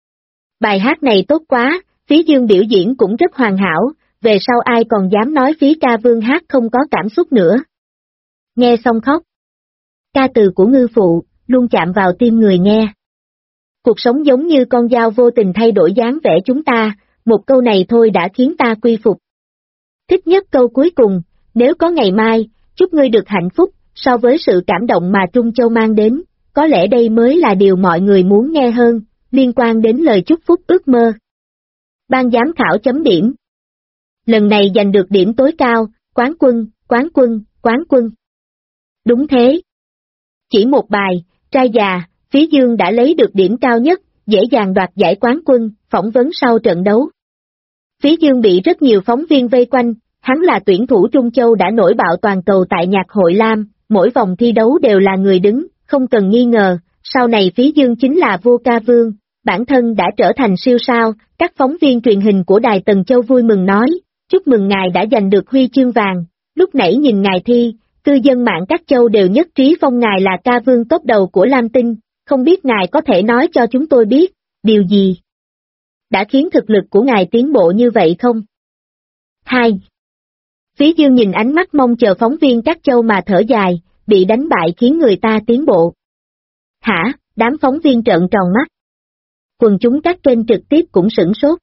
Bài hát này tốt quá, Phí Dương biểu diễn cũng rất hoàn hảo, về sau ai còn dám nói Phí ca vương hát không có cảm xúc nữa. Nghe xong khóc. Ca từ của Ngư phụ, luôn chạm vào tim người nghe. Cuộc sống giống như con dao vô tình thay đổi dáng vẻ chúng ta, một câu này thôi đã khiến ta quy phục. Thích nhất câu cuối cùng, nếu có ngày mai, chúc ngươi được hạnh phúc, so với sự cảm động mà Trung Châu mang đến, có lẽ đây mới là điều mọi người muốn nghe hơn, liên quan đến lời chúc phúc ước mơ. Ban giám khảo chấm điểm. Lần này giành được điểm tối cao, quán quân, quán quân, quán quân. Đúng thế. Chỉ một bài, Trai Già, Phí Dương đã lấy được điểm cao nhất, dễ dàng đoạt giải quán quân, phỏng vấn sau trận đấu. Phí Dương bị rất nhiều phóng viên vây quanh, hắn là tuyển thủ Trung Châu đã nổi bạo toàn cầu tại Nhạc hội Lam, mỗi vòng thi đấu đều là người đứng, không cần nghi ngờ, sau này Phí Dương chính là vua ca vương, bản thân đã trở thành siêu sao, các phóng viên truyền hình của Đài Tần Châu vui mừng nói, chúc mừng ngài đã giành được huy chương vàng, lúc nãy nhìn ngài thi, cư dân mạng các châu đều nhất trí phong ngài là ca vương top đầu của Lam Tinh, không biết ngài có thể nói cho chúng tôi biết, điều gì đã khiến thực lực của ngài tiến bộ như vậy không? 2. Phí Dương nhìn ánh mắt mong chờ phóng viên các châu mà thở dài, bị đánh bại khiến người ta tiến bộ. Hả, đám phóng viên trợn tròn mắt. Quần chúng các kênh trực tiếp cũng sửng sốt.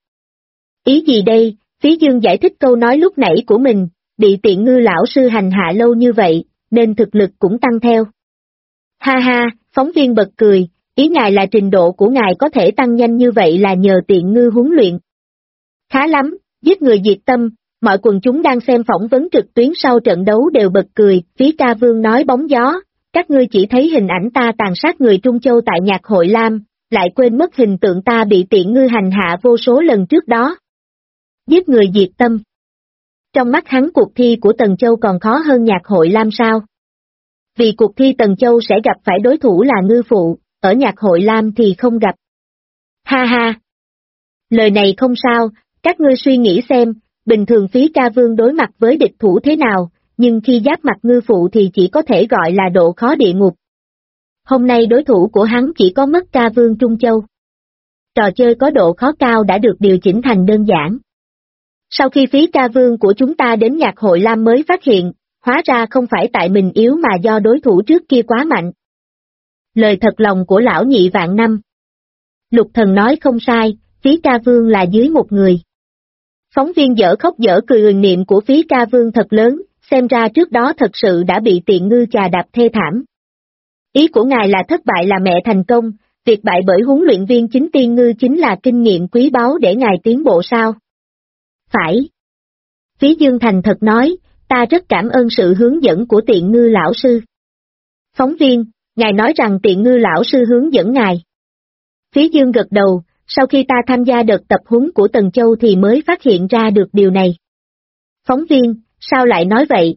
Ý gì đây, Phí Dương giải thích câu nói lúc nãy của mình, bị Tiện Ngư lão sư hành hạ lâu như vậy, nên thực lực cũng tăng theo. Ha ha, phóng viên bật cười, ý ngài là trình độ của ngài có thể tăng nhanh như vậy là nhờ Tiện Ngư huấn luyện. Khá lắm, giết người diệt tâm, mọi quần chúng đang xem phỏng vấn trực tuyến sau trận đấu đều bật cười, Phí Ca Vương nói bóng gió, các ngươi chỉ thấy hình ảnh ta tàn sát người Trung Châu tại nhạc hội Lam, lại quên mất hình tượng ta bị tiện ngư hành hạ vô số lần trước đó. Giết người diệt tâm. Trong mắt hắn cuộc thi của Tần Châu còn khó hơn nhạc hội Lam sao? Vì cuộc thi Tần Châu sẽ gặp phải đối thủ là ngư phụ, ở nhạc hội Lam thì không gặp. Ha ha! Lời này không sao, các ngươi suy nghĩ xem, bình thường Phí Ca Vương đối mặt với địch thủ thế nào, nhưng khi giáp mặt ngư phụ thì chỉ có thể gọi là độ khó địa ngục. Hôm nay đối thủ của hắn chỉ có Mất Ca Vương Trung Châu. Trò chơi có độ khó cao đã được điều chỉnh thành đơn giản. Sau khi Phí Ca Vương của chúng ta đến nhạc hội Lam mới phát hiện, hóa ra không phải tại mình yếu mà do đối thủ trước kia quá mạnh. Lời thật lòng của lão nhị vạn năm. Lục Thần nói không sai, Phí Ca Vương là dưới một người. Phóng viên dở khóc dở cười huyền niệm của Phí Ca Vương thật lớn, xem ra trước đó thật sự đã bị tiện ngư chà đạp thê thảm. Ý của ngài là thất bại là mẹ thành công, việc bại bởi huấn luyện viên chính Tiên Ngư chính là kinh nghiệm quý báu để ngài tiến bộ sao? Phải. Phí Dương thành thật nói, ta rất cảm ơn sự hướng dẫn của Tiện Ngư lão sư. Phóng viên, ngài nói rằng Tiện Ngư lão sư hướng dẫn ngài. Phí Dương gật đầu, sau khi ta tham gia đợt tập huấn của Tần Châu thì mới phát hiện ra được điều này. Phóng viên, sao lại nói vậy?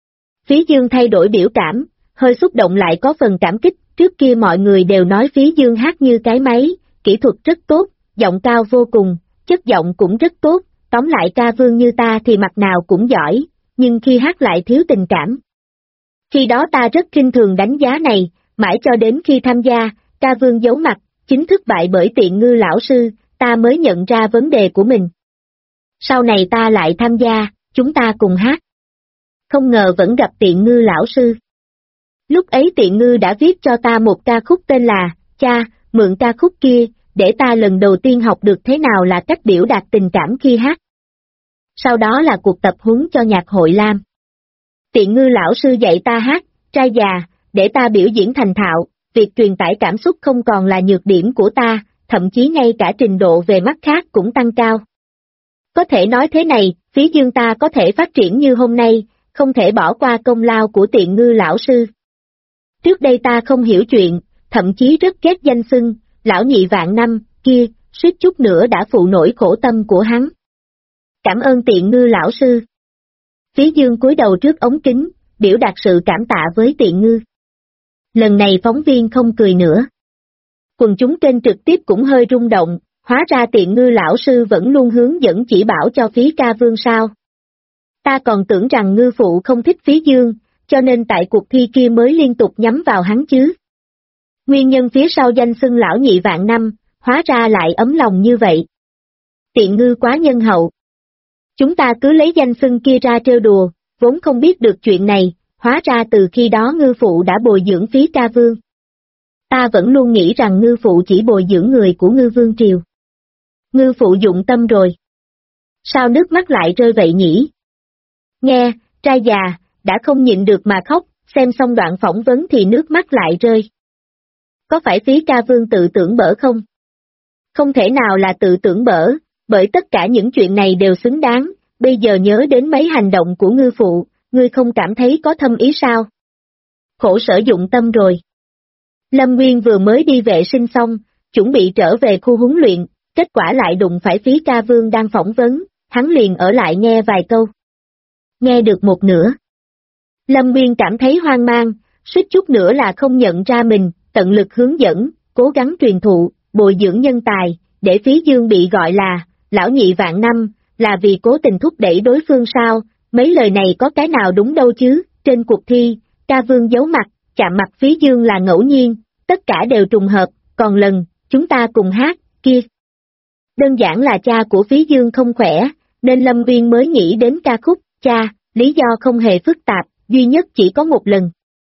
Phí Dương thay đổi biểu cảm, hơi xúc động lại có phần cảm kích, trước kia mọi người đều nói Phí Dương hát như cái máy, kỹ thuật rất tốt, giọng cao vô cùng, chất giọng cũng rất tốt, tóm lại ca vương như ta thì mặt nào cũng giỏi, nhưng khi hát lại thiếu tình cảm. Khi đó ta rất khinh thường đánh giá này, mãi cho đến khi tham gia, ca vương giấu mặt, chính thức bại bởi Tiện Ngư lão sư, ta mới nhận ra vấn đề của mình. Sau này ta lại tham gia, chúng ta cùng hát. Không ngờ vẫn gặp Tiện Ngư lão sư. Lúc ấy Tiện Ngư đã viết cho ta một ca khúc tên là, cha, mượn ca khúc kia, để ta lần đầu tiên học được thế nào là cách biểu đạt tình cảm khi hát. Sau đó là cuộc tập huấn cho nhạc hội Lam. Tiện Ngư lão sư dạy ta hát, trai già, để ta biểu diễn thành thạo, việc truyền tải cảm xúc không còn là nhược điểm của ta, thậm chí ngay cả trình độ về mắt khác cũng tăng cao. Có thể nói thế này, Phí Dương ta có thể phát triển như hôm nay, không thể bỏ qua công lao của Tiện Ngư lão sư. Trước đây ta không hiểu chuyện, thậm chí rất ghét danh xưng, lão nhị vạn năm, kia, suýt chút nữa đã phụ nổi khổ tâm của hắn. Cảm ơn Tiện Ngư lão sư. Phí Dương cúi đầu trước ống kính, biểu đạt sự cảm tạ với Tiện Ngư. Lần này phóng viên không cười nữa. Quần chúng trên trực tiếp cũng hơi rung động, hóa ra Tiện Ngư lão sư vẫn luôn hướng dẫn chỉ bảo cho Phí Ca Vương sao. Ta còn tưởng rằng ngư phụ không thích Phí Dương, cho nên tại cuộc thi kia mới liên tục nhắm vào hắn chứ. Nguyên nhân phía sau danh xưng lão nhị vạn năm, hóa ra lại ấm lòng như vậy. Tiện Ngư quá nhân hậu. Chúng ta cứ lấy danh xưng kia ra trêu đùa, vốn không biết được chuyện này, hóa ra từ khi đó ngư phụ đã bồi dưỡng Phí Ca Vương. Ta vẫn luôn nghĩ rằng ngư phụ chỉ bồi dưỡng người của ngư vương triều. Ngư phụ dụng tâm rồi. Sao nước mắt lại rơi vậy nhỉ? Nghe, trai già, đã không nhịn được mà khóc, xem xong đoạn phỏng vấn thì nước mắt lại rơi. Có phải Phí Ca Vương tự tưởng bở không? Không thể nào là tự tưởng bở, bởi tất cả những chuyện này đều xứng đáng, bây giờ nhớ đến mấy hành động của ngư phụ, ngươi không cảm thấy có thâm ý sao? Khổ sở dụng tâm rồi. Lâm Nguyên vừa mới đi vệ sinh xong, chuẩn bị trở về khu huấn luyện, kết quả lại đụng phải Phí Ca Vương đang phỏng vấn, hắn liền ở lại nghe vài câu. Nghe được một nửa. Lâm Nguyên cảm thấy hoang mang, suýt chút nữa là không nhận ra mình, tận lực hướng dẫn, cố gắng truyền thụ, bồi dưỡng nhân tài, để Phí Dương bị gọi là, lão nhị vạn năm, là vì cố tình thúc đẩy đối phương sao, mấy lời này có cái nào đúng đâu chứ, trên cuộc thi, Ca Vương giấu mặt, chạm mặt Phí Dương là ngẫu nhiên, tất cả đều trùng hợp, còn lần, chúng ta cùng hát, kia. Đơn giản là cha của Phí Dương không khỏe, nên Lâm Nguyên mới nghĩ đến ca khúc, cha, lý do không hề phức tạp, duy nhất chỉ có một lần.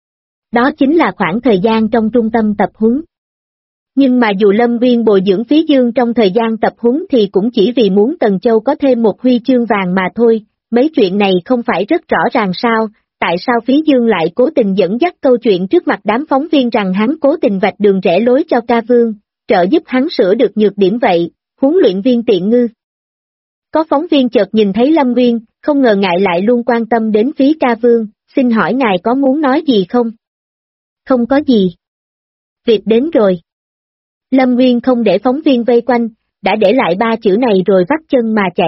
Đó chính là khoảng thời gian trong trung tâm tập huấn. Nhưng mà dù Lâm Nguyên bồi dưỡng Phí Dương trong thời gian tập huấn thì cũng chỉ vì muốn Tần Châu có thêm một huy chương vàng mà thôi, mấy chuyện này không phải rất rõ ràng sao, tại sao Phí Dương lại cố tình dẫn dắt câu chuyện trước mặt đám phóng viên rằng hắn cố tình vạch đường rẽ lối cho Ca Vương, trợ giúp hắn sửa được nhược điểm vậy, huấn luyện viên Tiện Ngư. Có phóng viên chợt nhìn thấy Lâm Nguyên, không ngờ ngài lại luôn quan tâm đến phí ca vương, xin hỏi ngài có muốn nói gì không? Không có gì. Việc đến rồi. Lâm Nguyên không để phóng viên vây quanh, đã để lại 3 chữ này rồi vắt chân mà chạy.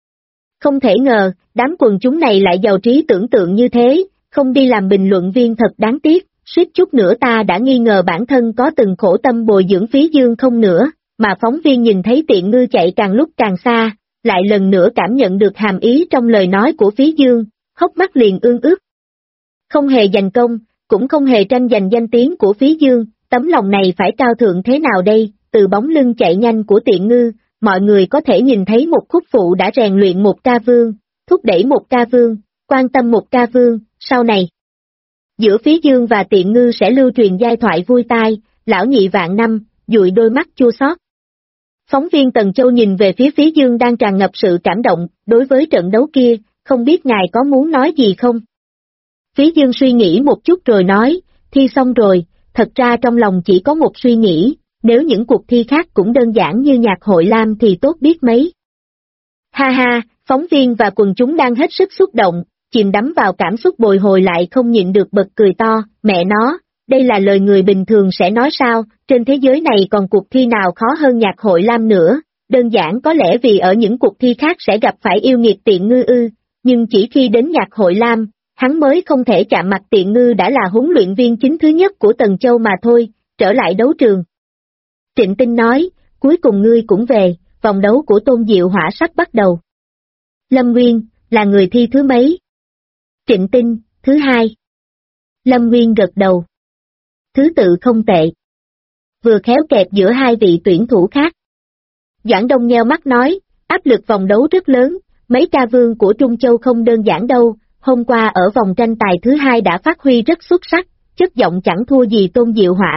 Không thể ngờ, đám quần chúng này lại giàu trí tưởng tượng như thế, không đi làm bình luận viên thật đáng tiếc, suýt chút nữa ta đã nghi ngờ bản thân có từng khổ tâm bồi dưỡng Phí Dương không nữa, mà phóng viên nhìn thấy Tiện Ngư chạy càng lúc càng xa, lại lần nữa cảm nhận được hàm ý trong lời nói của Phí Dương, hốc mắt liền ương ướt. Không hề giành công, cũng không hề tranh giành danh tiếng của Phí Dương, tấm lòng này phải cao thượng thế nào đây, từ bóng lưng chạy nhanh của Tiện Ngư, mọi người có thể nhìn thấy một khúc phụ đã rèn luyện một ca vương, thúc đẩy một ca vương, quan tâm một ca vương, sau này. Giữa Phí Dương và Tiện Ngư sẽ lưu truyền giai thoại vui tai, lão nhị vạn năm, dụi đôi mắt chua xót. Phóng viên Tần Châu nhìn về phía Phí Dương đang tràn ngập sự cảm động, đối với trận đấu kia, không biết ngài có muốn nói gì không? Phí Dương suy nghĩ một chút rồi nói, thi xong rồi, thật ra trong lòng chỉ có một suy nghĩ, nếu những cuộc thi khác cũng đơn giản như nhạc hội lam thì tốt biết mấy. Ha ha, phóng viên và quần chúng đang hết sức xúc động, chìm đắm vào cảm xúc bồi hồi lại không nhịn được bật cười to, mẹ nó, đây là lời người bình thường sẽ nói sao, trên thế giới này còn cuộc thi nào khó hơn nhạc hội lam nữa, đơn giản có lẽ vì ở những cuộc thi khác sẽ gặp phải yêu nghiệt Tiện Ngư ư, nhưng chỉ khi đến nhạc hội lam, hắn mới không thể chạm mặt Tiện Ngư đã là huấn luyện viên chính thứ nhất của Tần Châu mà thôi, trở lại đấu trường. Trịnh Tinh nói, cuối cùng ngươi cũng về, vòng đấu của Tôn Diệu Hỏa sắp bắt đầu. Lâm Nguyên, là người thi thứ mấy? Trịnh Tinh, thứ 2. Lâm Nguyên gật đầu. Thứ tự không tệ. Vừa khéo kẹp giữa hai vị tuyển thủ khác. Doãn Đông nheo mắt nói, áp lực vòng đấu rất lớn, mấy ca vương của Trung Châu không đơn giản đâu, hôm qua ở vòng tranh tài thứ 2 đã phát huy rất xuất sắc, chất giọng chẳng thua gì Tôn Diệu Hỏa.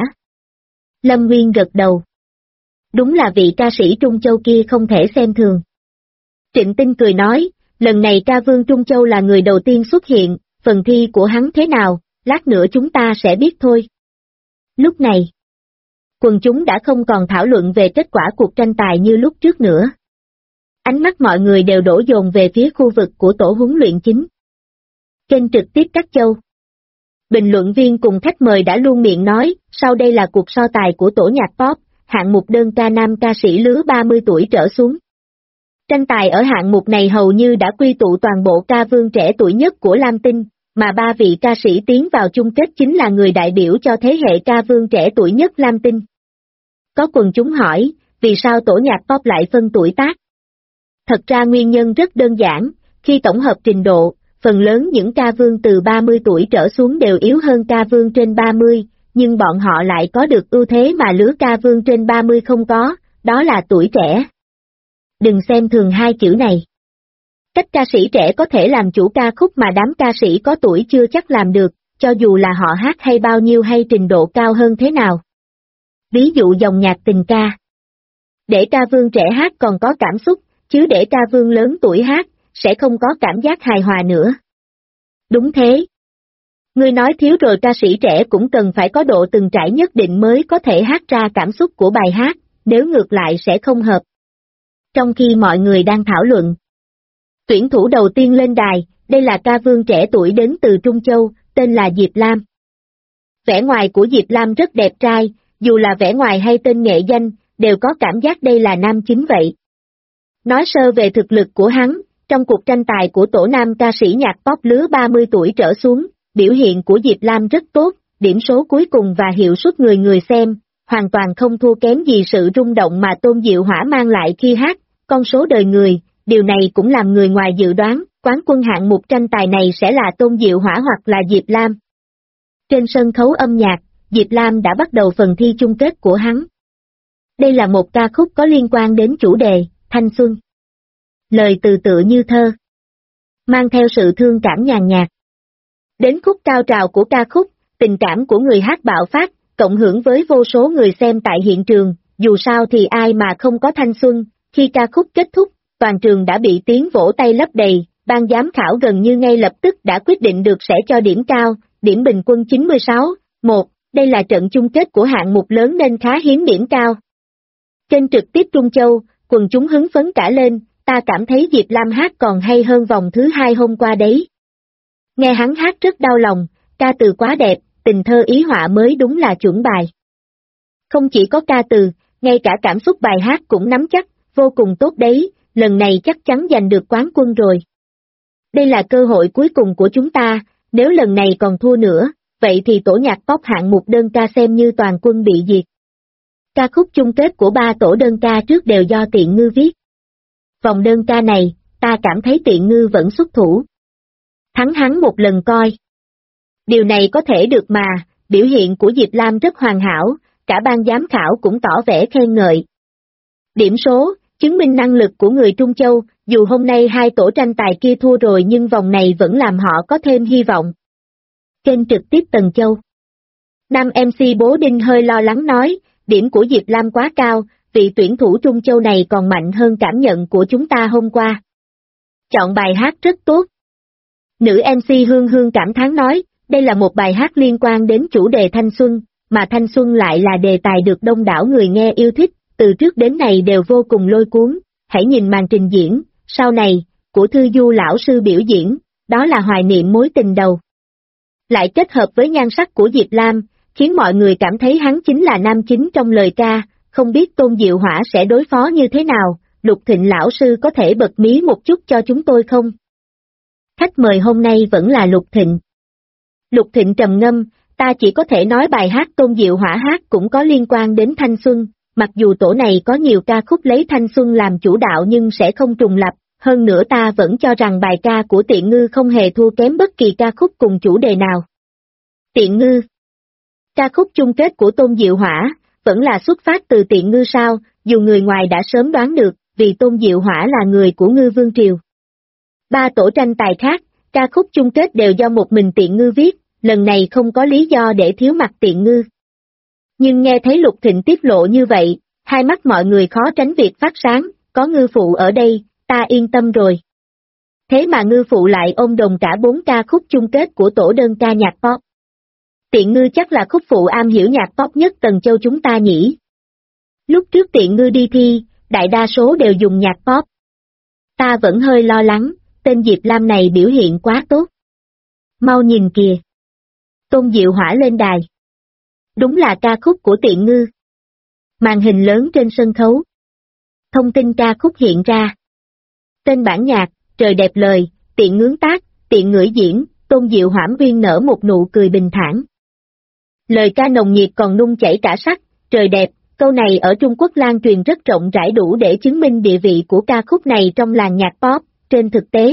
Lâm Nguyên gật đầu. Đúng là vị ca sĩ Trung Châu kia không thể xem thường. Trịnh Tinh cười nói, lần này ca vương Trung Châu là người đầu tiên xuất hiện, phần thi của hắn thế nào, lát nữa chúng ta sẽ biết thôi. Lúc này, quần chúng đã không còn thảo luận về kết quả cuộc tranh tài như lúc trước nữa. Ánh mắt mọi người đều đổ dồn về phía khu vực của tổ huấn luyện chính. Kênh trực tiếp Các Châu. Bình luận viên cùng khách mời đã luôn miệng nói, sau đây là cuộc so tài của tổ nhạc pop, hạng mục đơn ca nam ca sĩ lứa 30 tuổi trở xuống. Tranh tài ở hạng mục này hầu như đã quy tụ toàn bộ ca vương trẻ tuổi nhất của Lam Tinh, mà 3 vị ca sĩ tiến vào chung kết chính là người đại biểu cho thế hệ ca vương trẻ tuổi nhất Lam Tinh. Có quần chúng hỏi, vì sao tổ nhạc pop lại phân tuổi tác? Thật ra nguyên nhân rất đơn giản, khi tổng hợp trình độ, phần lớn những ca vương từ 30 tuổi trở xuống đều yếu hơn ca vương trên 30, nhưng bọn họ lại có được ưu thế mà lứa ca vương trên 30 không có, đó là tuổi trẻ. Đừng xem thường hai chữ này. Cách ca sĩ trẻ có thể làm chủ ca khúc mà đám ca sĩ có tuổi chưa chắc làm được, cho dù là họ hát hay bao nhiêu hay trình độ cao hơn thế nào. Ví dụ dòng nhạc tình ca. Để ca vương trẻ hát còn có cảm xúc, chứ để ca vương lớn tuổi hát, sẽ không có cảm giác hài hòa nữa. Đúng thế. Ngươi nói thiếu rồi, ca sĩ trẻ cũng cần phải có độ từng trải nhất định mới có thể hát ra cảm xúc của bài hát, nếu ngược lại sẽ không hợp. Trong khi mọi người đang thảo luận, tuyển thủ đầu tiên lên đài, đây là ca vương trẻ tuổi đến từ Trung Châu, tên là Diệp Lam. Vẻ ngoài của Diệp Lam rất đẹp trai, dù là vẻ ngoài hay tên nghệ danh, đều có cảm giác đây là nam chính vậy. Nói sơ về thực lực của hắn, trong cuộc tranh tài của tổ nam ca sĩ nhạc pop lứa 30 tuổi trở xuống, biểu hiện của Diệp Lam rất tốt, điểm số cuối cùng và hiệu suất người xem, hoàn toàn không thua kém gì sự rung động mà Tôn Diệu Hỏa mang lại khi hát, con số đời người, điều này cũng làm người ngoài dự đoán, quán quân hạng mục tranh tài này sẽ là Tôn Diệu Hỏa hoặc là Diệp Lam. Trên sân khấu âm nhạc, Diệp Lam đã bắt đầu phần thi chung kết của hắn. Đây là một ca khúc có liên quan đến chủ đề, thanh xuân. Lời từ tựa như thơ, mang theo sự thương cảm nhàn nhạt. Đến khúc cao trào của ca khúc, tình cảm của người hát bạo phát, cộng hưởng với vô số người xem tại hiện trường, dù sao thì ai mà không có thanh xuân, khi ca khúc kết thúc, toàn trường đã bị tiếng vỗ tay lấp đầy, ban giám khảo gần như ngay lập tức đã quyết định được sẽ cho điểm cao, điểm bình quân 96/1, đây là trận chung kết của hạng mục lớn nên khá hiếm điểm cao. Kênh trực tiếp Trung Châu, quần chúng hứng phấn cả lên, ta cảm thấy Diệp Lam hát còn hay hơn vòng thứ hai hôm qua đấy. Nghe hắn hát rất đau lòng, ca từ quá đẹp, tình thơ ý họa mới đúng là chuẩn bài. Không chỉ có ca từ, ngay cả cảm xúc bài hát cũng nắm chắc, vô cùng tốt đấy, lần này chắc chắn giành được quán quân rồi. Đây là cơ hội cuối cùng của chúng ta, nếu lần này còn thua nữa, vậy thì tổ nhạc pop hạng mục đơn ca xem như toàn quân bị diệt. Ca khúc chung kết của 3 tổ đơn ca trước đều do Tiện Ngư viết. Vòng đơn ca này, ta cảm thấy Tiện Ngư vẫn xuất thủ. Thắng hắn một lần coi. Điều này có thể được mà, biểu hiện của Diệp Lam rất hoàn hảo, cả ban giám khảo cũng tỏ vẻ khen ngợi. Điểm số, chứng minh năng lực của người Trung Châu, dù hôm nay 2 tổ tranh tài kia thua rồi nhưng vòng này vẫn làm họ có thêm hy vọng. Kênh trực tiếp Tần Châu. Nam MC Bố Đinh hơi lo lắng nói, điểm của Diệp Lam quá cao, vị tuyển thủ Trung Châu này còn mạnh hơn cảm nhận của chúng ta hôm qua. Chọn bài hát rất tốt. Nữ MC Hương Hương cảm thán nói, đây là một bài hát liên quan đến chủ đề thanh xuân, mà thanh xuân lại là đề tài được đông đảo người nghe yêu thích, từ trước đến nay đều vô cùng lôi cuốn, hãy nhìn màn trình diễn, sau này, của Thư Du lão sư biểu diễn, đó là hoài niệm mối tình đầu. Lại kết hợp với nhan sắc của Diệp Lam, khiến mọi người cảm thấy hắn chính là nam chính trong lời ca, không biết Tôn Diệu Hỏa sẽ đối phó như thế nào, Lục Thịnh lão sư có thể bật mí một chút cho chúng tôi không? Khách mời hôm nay vẫn là Lục Thịnh. Lục Thịnh trầm ngâm, ta chỉ có thể nói bài hát Tôn Diệu Hỏa hát cũng có liên quan đến thanh xuân, mặc dù tổ này có nhiều ca khúc lấy thanh xuân làm chủ đạo nhưng sẽ không trùng lặp, hơn nữa ta vẫn cho rằng bài ca của Tiện Ngư không hề thua kém bất kỳ ca khúc cùng chủ đề nào. Tiện Ngư. Ca khúc chung kết của Tôn Diệu Hỏa, vẫn là xuất phát từ Tiện Ngư sao, dù người ngoài đã sớm đoán được, vì Tôn Diệu Hỏa là người của Ngư Vương Triều. 3 tổ tranh tài khác, ca khúc chung kết đều do một mình Tiện Ngư viết, lần này không có lý do để thiếu mặt Tiện Ngư. Nhưng nghe thấy Lục Thịnh tiết lộ như vậy, hai mắt mọi người khó tránh việc phát sáng, có Ngư Phụ ở đây, ta yên tâm rồi. Thế mà Ngư Phụ lại ôm đồm cả 4 ca khúc chung kết của tổ đơn ca nhạc pop. Tiện Ngư chắc là khúc phụ am hiểu nhạc pop nhất Tần Châu chúng ta nhỉ. Lúc trước Tiện Ngư đi thi, đại đa số đều dùng nhạc pop. Ta vẫn hơi lo lắng, tên Diệp Lam này biểu hiện quá tốt. Mau nhìn kìa. Tôn Diệu Hỏa lên đài. Đúng là ca khúc của Tiện Ngư. Màn hình lớn trên sân khấu. Thông tin ca khúc hiện ra. Tên bản nhạc, Trời đẹp lời, Tiện Ngưỡng tác, Tiện ngửi diễn, Tôn Diệu Hỏa uyên nở một nụ cười bình thản. Lời ca nồng nhiệt còn nung chảy cả sắc, trời đẹp, câu này ở Trung Quốc lan truyền rất rộng rãi đủ để chứng minh địa vị của ca khúc này trong làng nhạc pop, trên thực tế.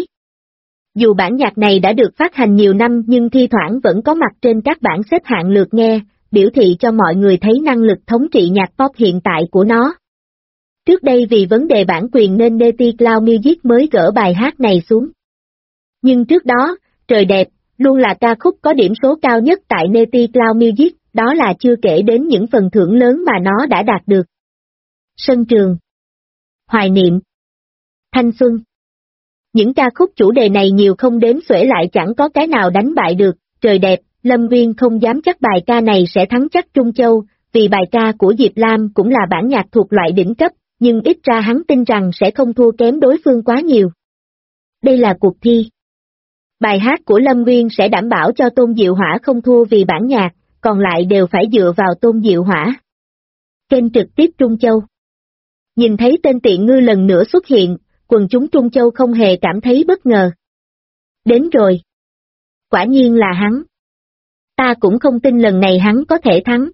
Dù bản nhạc này đã được phát hành nhiều năm nhưng thi thoảng vẫn có mặt trên các bảng xếp hạng lượt nghe, biểu thị cho mọi người thấy năng lực thống trị nhạc pop hiện tại của nó. Trước đây vì vấn đề bản quyền nên Neti Cloud Music mới gỡ bài hát này xuống. Nhưng trước đó, Trời đẹp, luôn là ca khúc có điểm số cao nhất tại Neti Cloud Music, đó là chưa kể đến những phần thưởng lớn mà nó đã đạt được. Sân trường. Hoài niệm. Thanh xuân. Những ca khúc chủ đề này nhiều không đếm xuể lại chẳng có cái nào đánh bại được, Trời đẹp, Lâm Nguyên không dám chắc bài ca này sẽ thắng chắc Trung Châu, vì bài ca của Diệp Lam cũng là bản nhạc thuộc loại đỉnh cấp, nhưng ít ra hắn tin rằng sẽ không thua kém đối phương quá nhiều. Đây là cuộc thi. Bài hát của Lâm Nguyên sẽ đảm bảo cho Tôn Diệu Hỏa không thua vì bản nhạc, còn lại đều phải dựa vào Tôn Diệu Hỏa. Kênh trực tiếp Trung Châu. Nhìn thấy tên Tiện Ngư lần nữa xuất hiện, quần chúng Trung Châu không hề cảm thấy bất ngờ. Đến rồi. Quả nhiên là hắn. Ta cũng không tin lần này hắn có thể thắng.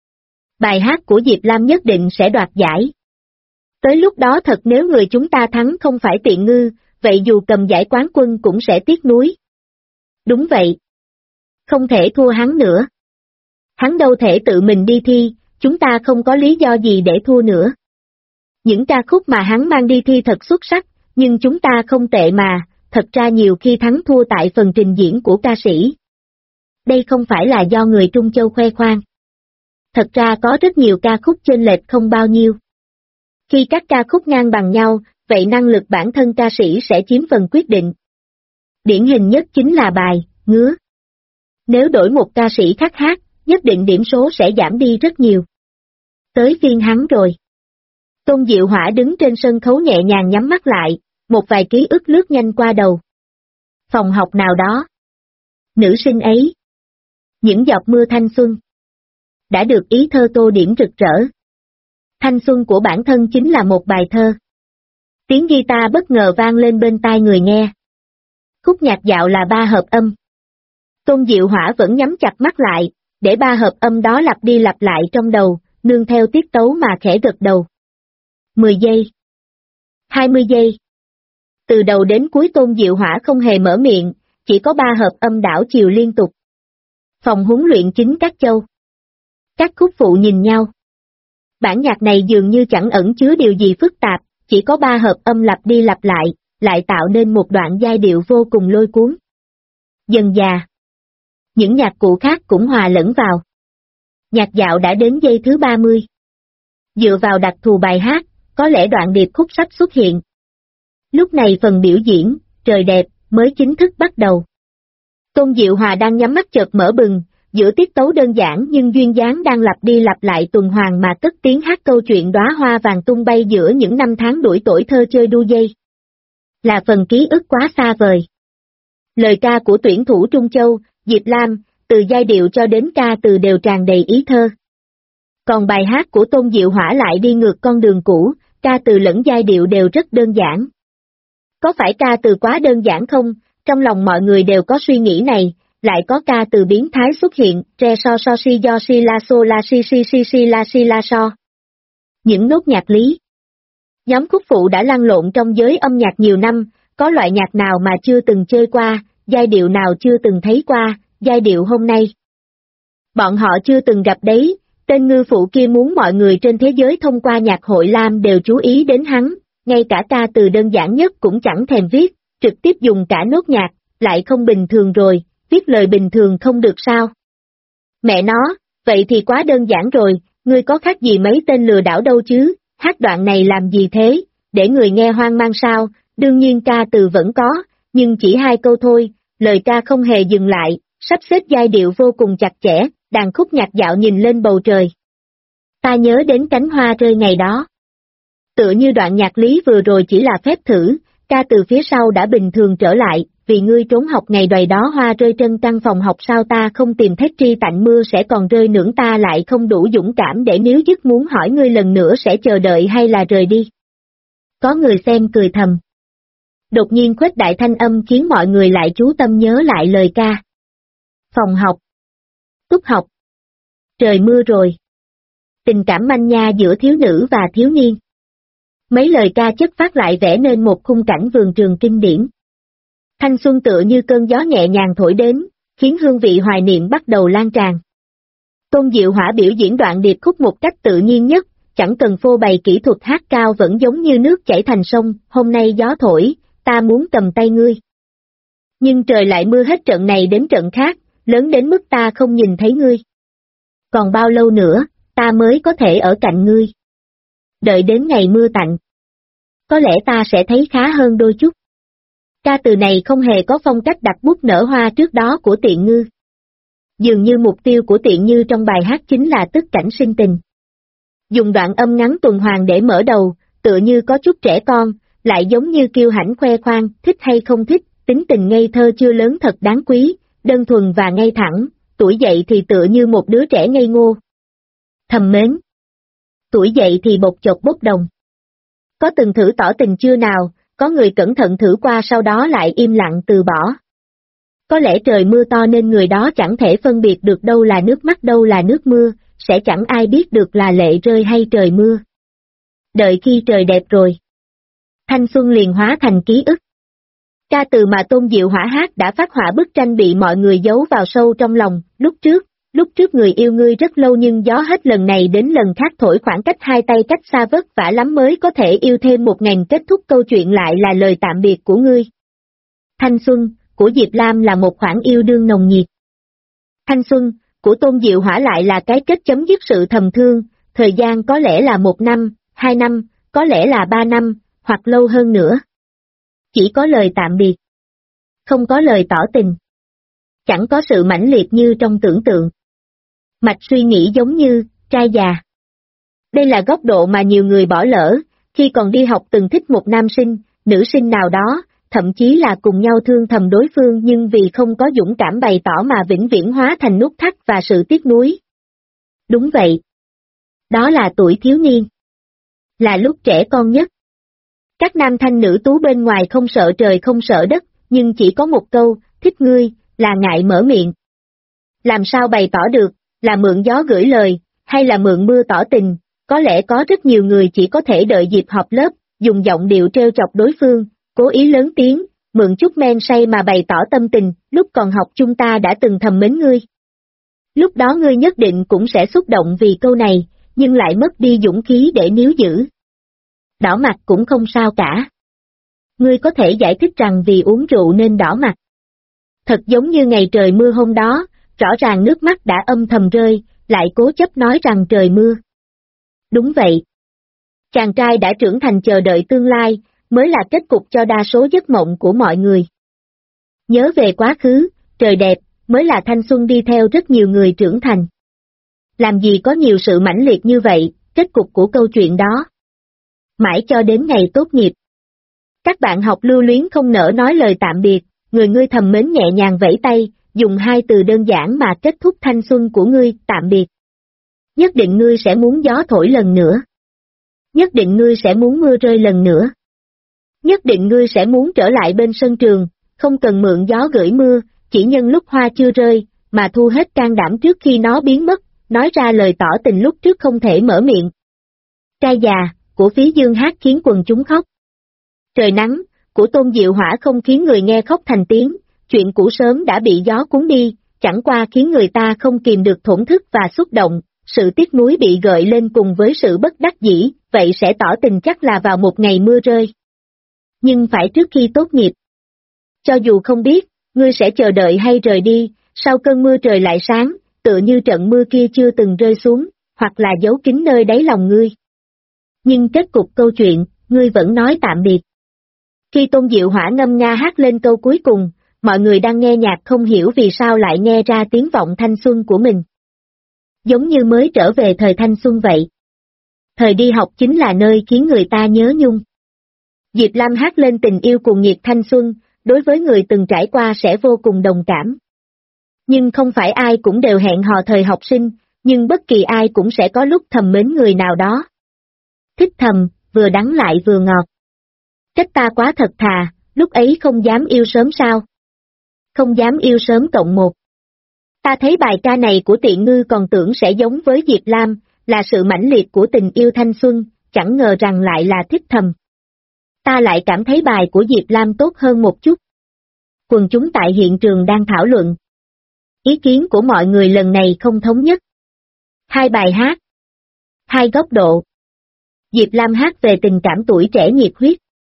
Bài hát của Diệp Lam nhất định sẽ đoạt giải. Tới lúc đó thật nếu người chúng ta thắng không phải Tiện Ngư, vậy dù cầm giải quán quân cũng sẽ tiếc nuối. Đúng vậy. Không thể thua hắn nữa. Hắn đâu thể tự mình đi thi, chúng ta không có lý do gì để thua nữa. Những ca khúc mà hắn mang đi thi thật xuất sắc, nhưng chúng ta không tệ mà, thật ra nhiều khi thắng thua tại phần trình diễn của ca sĩ. Đây không phải là do người Trung Châu khoe khoang. Thật ra có rất nhiều ca khúc chênh lệch không bao nhiêu. Khi các ca khúc ngang bằng nhau, vậy năng lực bản thân ca sĩ sẽ chiếm phần quyết định. Điển hình nhất chính là bài Ngứa. Nếu đổi một ca sĩ khác hát, nhất định điểm số sẽ giảm đi rất nhiều. Tới phiên hắn rồi. Tôn Diệu Hỏa đứng trên sân khấu nhẹ nhàng nhắm mắt lại, một vài ký ức lướt nhanh qua đầu. Phòng học nào đó. Nữ sinh ấy. Những giọt mưa thanh xuân. Đã được ý thơ tô điểm rực rỡ. Thanh xuân của bản thân chính là một bài thơ. Tiếng guitar bất ngờ vang lên bên tai người nghe. Khúc nhạc dạo là 3 hợp âm. Tôn Diệu Hỏa vẫn nhắm chặt mắt lại, để 3 hợp âm đó lặp đi lặp lại trong đầu, nương theo tiết tấu mà khẽ gật đầu. 10 giây. 20 giây. Từ đầu đến cuối Tôn Diệu Hỏa không hề mở miệng, chỉ có 3 hợp âm đảo chiều liên tục. Phòng huấn luyện chính các châu. Các khúc phụ nhìn nhau. Bản nhạc này dường như chẳng ẩn chứa điều gì phức tạp, chỉ có 3 hợp âm lặp đi lặp lại tạo nên một đoạn giai điệu vô cùng lôi cuốn. Dần dà, những nhạc cụ khác cũng hòa lẫn vào. Nhạc dạo đã đến giây thứ 30. Dựa vào đặc thù bài hát, có lẽ đoạn điệp khúc sắp xuất hiện. Lúc này phần biểu diễn, trời đẹp, mới chính thức bắt đầu. Tôn Diệu Hòa đang nhắm mắt chợt mở bừng, giữa tiết tấu đơn giản nhưng duyên dáng đang lặp đi lặp lại tuần hoàn mà cất tiếng hát câu chuyện đóa hoa vàng tung bay giữa những năm tháng đuổi tuổi thơ chơi đu dây. Là phần ký ức quá xa vời. Lời ca của tuyển thủ Trung Châu, Diệp Lam, từ giai điệu cho đến ca từ đều tràn đầy ý thơ. Còn bài hát của Tôn Diệu Hỏa lại đi ngược con đường cũ, ca từ lẫn giai điệu đều rất đơn giản. Có phải ca từ quá đơn giản không? Trong lòng mọi người đều có suy nghĩ này, lại có ca từ biến thái xuất hiện, re so so si do si la so la si la so. Những nốt nhạc lý. Nhóm khúc phụ đã lăn lộn trong giới âm nhạc nhiều năm, có loại nhạc nào mà chưa từng chơi qua, giai điệu nào chưa từng thấy qua, giai điệu hôm nay. Bọn họ chưa từng gặp đấy, tên ngư phụ kia muốn mọi người trên thế giới thông qua nhạc hội lam đều chú ý đến hắn, ngay cả ca từ đơn giản nhất cũng chẳng thèm viết, trực tiếp dùng cả nốt nhạc, lại không bình thường rồi, viết lời bình thường không được sao. Mẹ nó, vậy thì quá đơn giản rồi, ngươi có khác gì mấy tên lừa đảo đâu chứ, hát đoạn này làm gì thế, để người nghe hoang mang sao, đương nhiên ca từ vẫn có, nhưng chỉ 2 câu thôi, lời ca không hề dừng lại, sắp xếp giai điệu vô cùng chặt chẽ, đàn khúc nhạc dạo nhìn lên bầu trời. Ta nhớ đến cánh hoa rơi ngày đó. Tựa như đoạn nhạc lý vừa rồi chỉ là phép thử, ca từ phía sau đã bình thường trở lại, vì ngươi trốn học ngày đoài đó hoa rơi trên căn phòng học sao ta không tìm thấy tri tạnh mưa sẽ còn rơi nữa ta lại không đủ dũng cảm để nếu dứt muốn hỏi ngươi lần nữa sẽ chờ đợi hay là rời đi. Có người xem cười thầm. Đột nhiên khuếch đại thanh âm khiến mọi người lại chú tâm nhớ lại lời ca. Phòng học. Túc học. Trời mưa rồi. Tình cảm manh nha giữa thiếu nữ và thiếu niên. Mấy lời ca chất phát lại vẽ nên một khung cảnh vườn trường kinh điển. Thanh xuân tựa như cơn gió nhẹ nhàng thổi đến, khiến hương vị hoài niệm bắt đầu lan tràn. Tôn Diệu Hỏa biểu diễn đoạn điệp khúc một cách tự nhiên nhất, chẳng cần phô bày kỹ thuật hát cao vẫn giống như nước chảy thành sông, hôm nay gió thổi, ta muốn cầm tay ngươi. Nhưng trời lại mưa hết trận này đến trận khác, lớn đến mức ta không nhìn thấy ngươi. Còn bao lâu nữa, ta mới có thể ở cạnh ngươi? Đợi đến ngày mưa tạnh. Có lẽ ta sẽ thấy khá hơn đôi chút. Ca từ này không hề có phong cách đặt bút nở hoa trước đó của Tiện Ngư. Dường như mục tiêu của Tiện Ngư trong bài hát chính là tức cảnh sinh tình. Dùng đoạn âm ngắn tuần hoàn để mở đầu, tựa như có chút trẻ con, lại giống như kiêu hãnh khoe khoang, thích hay không thích, tính tình ngây thơ chưa lớn thật đáng quý, đơn thuần và ngay thẳng, tuổi dậy thì tựa như một đứa trẻ ngây ngô. Thầm mến. Tuổi dậy thì bột chột bốc đồng. Có từng thử tỏ tình chưa nào, có người cẩn thận thử qua sau đó lại im lặng từ bỏ. Có lẽ trời mưa to nên người đó chẳng thể phân biệt được đâu là nước mắt đâu là nước mưa, sẽ chẳng ai biết được là lệ rơi hay trời mưa. Đợi khi trời đẹp rồi. Thanh xuân liền hóa thành ký ức. Ca từ mà Tôn Diệu Hỏa hát đã phát họa bức tranh bị mọi người giấu vào sâu trong lòng, lúc trước người yêu ngươi rất lâu nhưng gió hết lần này đến lần khác thổi khoảng cách hai tay cách xa vất vả lắm mới có thể yêu thêm một ngày kết thúc câu chuyện lại là lời tạm biệt của ngươi. Thanh xuân, của Diệp Lam là một khoảng yêu đương nồng nhiệt. Thanh xuân, của Tôn Diệu Hỏa lại là cái kết chấm dứt sự thầm thương, thời gian có lẽ là 1 năm, 2 năm, có lẽ là 3 năm, hoặc lâu hơn nữa. Chỉ có lời tạm biệt. Không có lời tỏ tình. Chẳng có sự mãnh liệt như trong tưởng tượng. Mạch suy nghĩ giống như, trai già. Đây là góc độ mà nhiều người bỏ lỡ, khi còn đi học từng thích một nam sinh, nữ sinh nào đó, thậm chí là cùng nhau thương thầm đối phương nhưng vì không có dũng cảm bày tỏ mà vĩnh viễn hóa thành nút thắt và sự tiếc nuối. Đúng vậy. Đó là tuổi thiếu niên. Là lúc trẻ con nhất. Các nam thanh nữ tú bên ngoài không sợ trời không sợ đất, nhưng chỉ có một câu, thích ngươi, là ngại mở miệng. Làm sao bày tỏ được, là mượn gió gửi lời, hay là mượn mưa tỏ tình, có lẽ có rất nhiều người chỉ có thể đợi dịp họp lớp, dùng giọng điệu trêu chọc đối phương, cố ý lớn tiếng, mượn chút men say mà bày tỏ tâm tình, lúc còn học chúng ta đã từng thầm mến ngươi. Lúc đó ngươi nhất định cũng sẽ xúc động vì câu này, nhưng lại mất đi dũng khí để níu giữ. Đỏ mặt cũng không sao cả. Ngươi có thể giải thích rằng vì uống rượu nên đỏ mặt. Thật giống như ngày trời mưa hôm đó, rõ ràng nước mắt đã âm thầm rơi, lại cố chấp nói rằng trời mưa. Đúng vậy. Chàng trai đã trưởng thành chờ đợi tương lai, mới là kết cục cho đa số giấc mộng của mọi người. Nhớ về quá khứ, trời đẹp, mới là thanh xuân đi theo rất nhiều người trưởng thành. Làm gì có nhiều sự mãnh liệt như vậy, kết cục của câu chuyện đó. Mãi cho đến ngày tốt nghiệp. Các bạn học lưu luyến không nỡ nói lời tạm biệt, người ngươi thầm mến nhẹ nhàng vẫy tay, dùng hai từ đơn giản mà kết thúc thanh xuân của ngươi, tạm biệt. Nhất định ngươi sẽ muốn gió thổi lần nữa. Nhất định ngươi sẽ muốn mưa rơi lần nữa. Nhất định ngươi sẽ muốn trở lại bên sân trường, không cần mượn gió gửi mưa, chỉ nhân lúc hoa chưa rơi, mà thu hết can đảm trước khi nó biến mất, nói ra lời tỏ tình lúc trước không thể mở miệng. Trai già, của Phí Dương hát khiến quần chúng khóc. Trời nắng, của Tôn Diệu Hỏa không khiến người nghe khóc thành tiếng, chuyện cũ sớm đã bị gió cuốn đi, chẳng qua khiến người ta không kìm được thổn thức và xúc động, sự tiếc nuối bị gợi lên cùng với sự bất đắc dĩ, vậy sẽ tỏ tình chắc là vào một ngày mưa rơi. Nhưng phải trước khi tốt nghiệp. Cho dù không biết, ngươi sẽ chờ đợi hay rời đi, sau cơn mưa trời lại sáng, tựa như trận mưa kia chưa từng rơi xuống, hoặc là giấu kín nơi đáy lòng ngươi. Nhưng kết cục câu chuyện, ngươi vẫn nói tạm biệt. Khi Tôn Diệu Hỏa ngâm nga hát lên câu cuối cùng, mọi người đang nghe nhạc không hiểu vì sao lại nghe ra tiếng vọng thanh xuân của mình. Giống như mới trở về thời thanh xuân vậy. Thời đi học chính là nơi khiến người ta nhớ nhung. Diệp Lam hát lên tình yêu cuồng nhiệt thanh xuân, đối với người từng trải qua sẽ vô cùng đồng cảm. Nhưng không phải ai cũng đều hẹn hò thời học sinh, nhưng bất kỳ ai cũng sẽ có lúc thầm mến người nào đó. Thích thầm, vừa đắng lại vừa ngọt. Trách ta quá thật thà, lúc ấy không dám yêu sớm sao? Không dám yêu sớm cộng một. Ta thấy bài ca này của Tiện Ngư còn tưởng sẽ giống với Diệp Lam, là sự mãnh liệt của tình yêu thanh xuân, chẳng ngờ rằng lại là thích thầm. Ta lại cảm thấy bài của Diệp Lam tốt hơn một chút. Quần chúng tại hiện trường đang thảo luận. Ý kiến của mọi người lần này không thống nhất. Hai bài hát. Hai góc độ. Diệp Lam hát về tình cảm tuổi trẻ nhiệt huyết.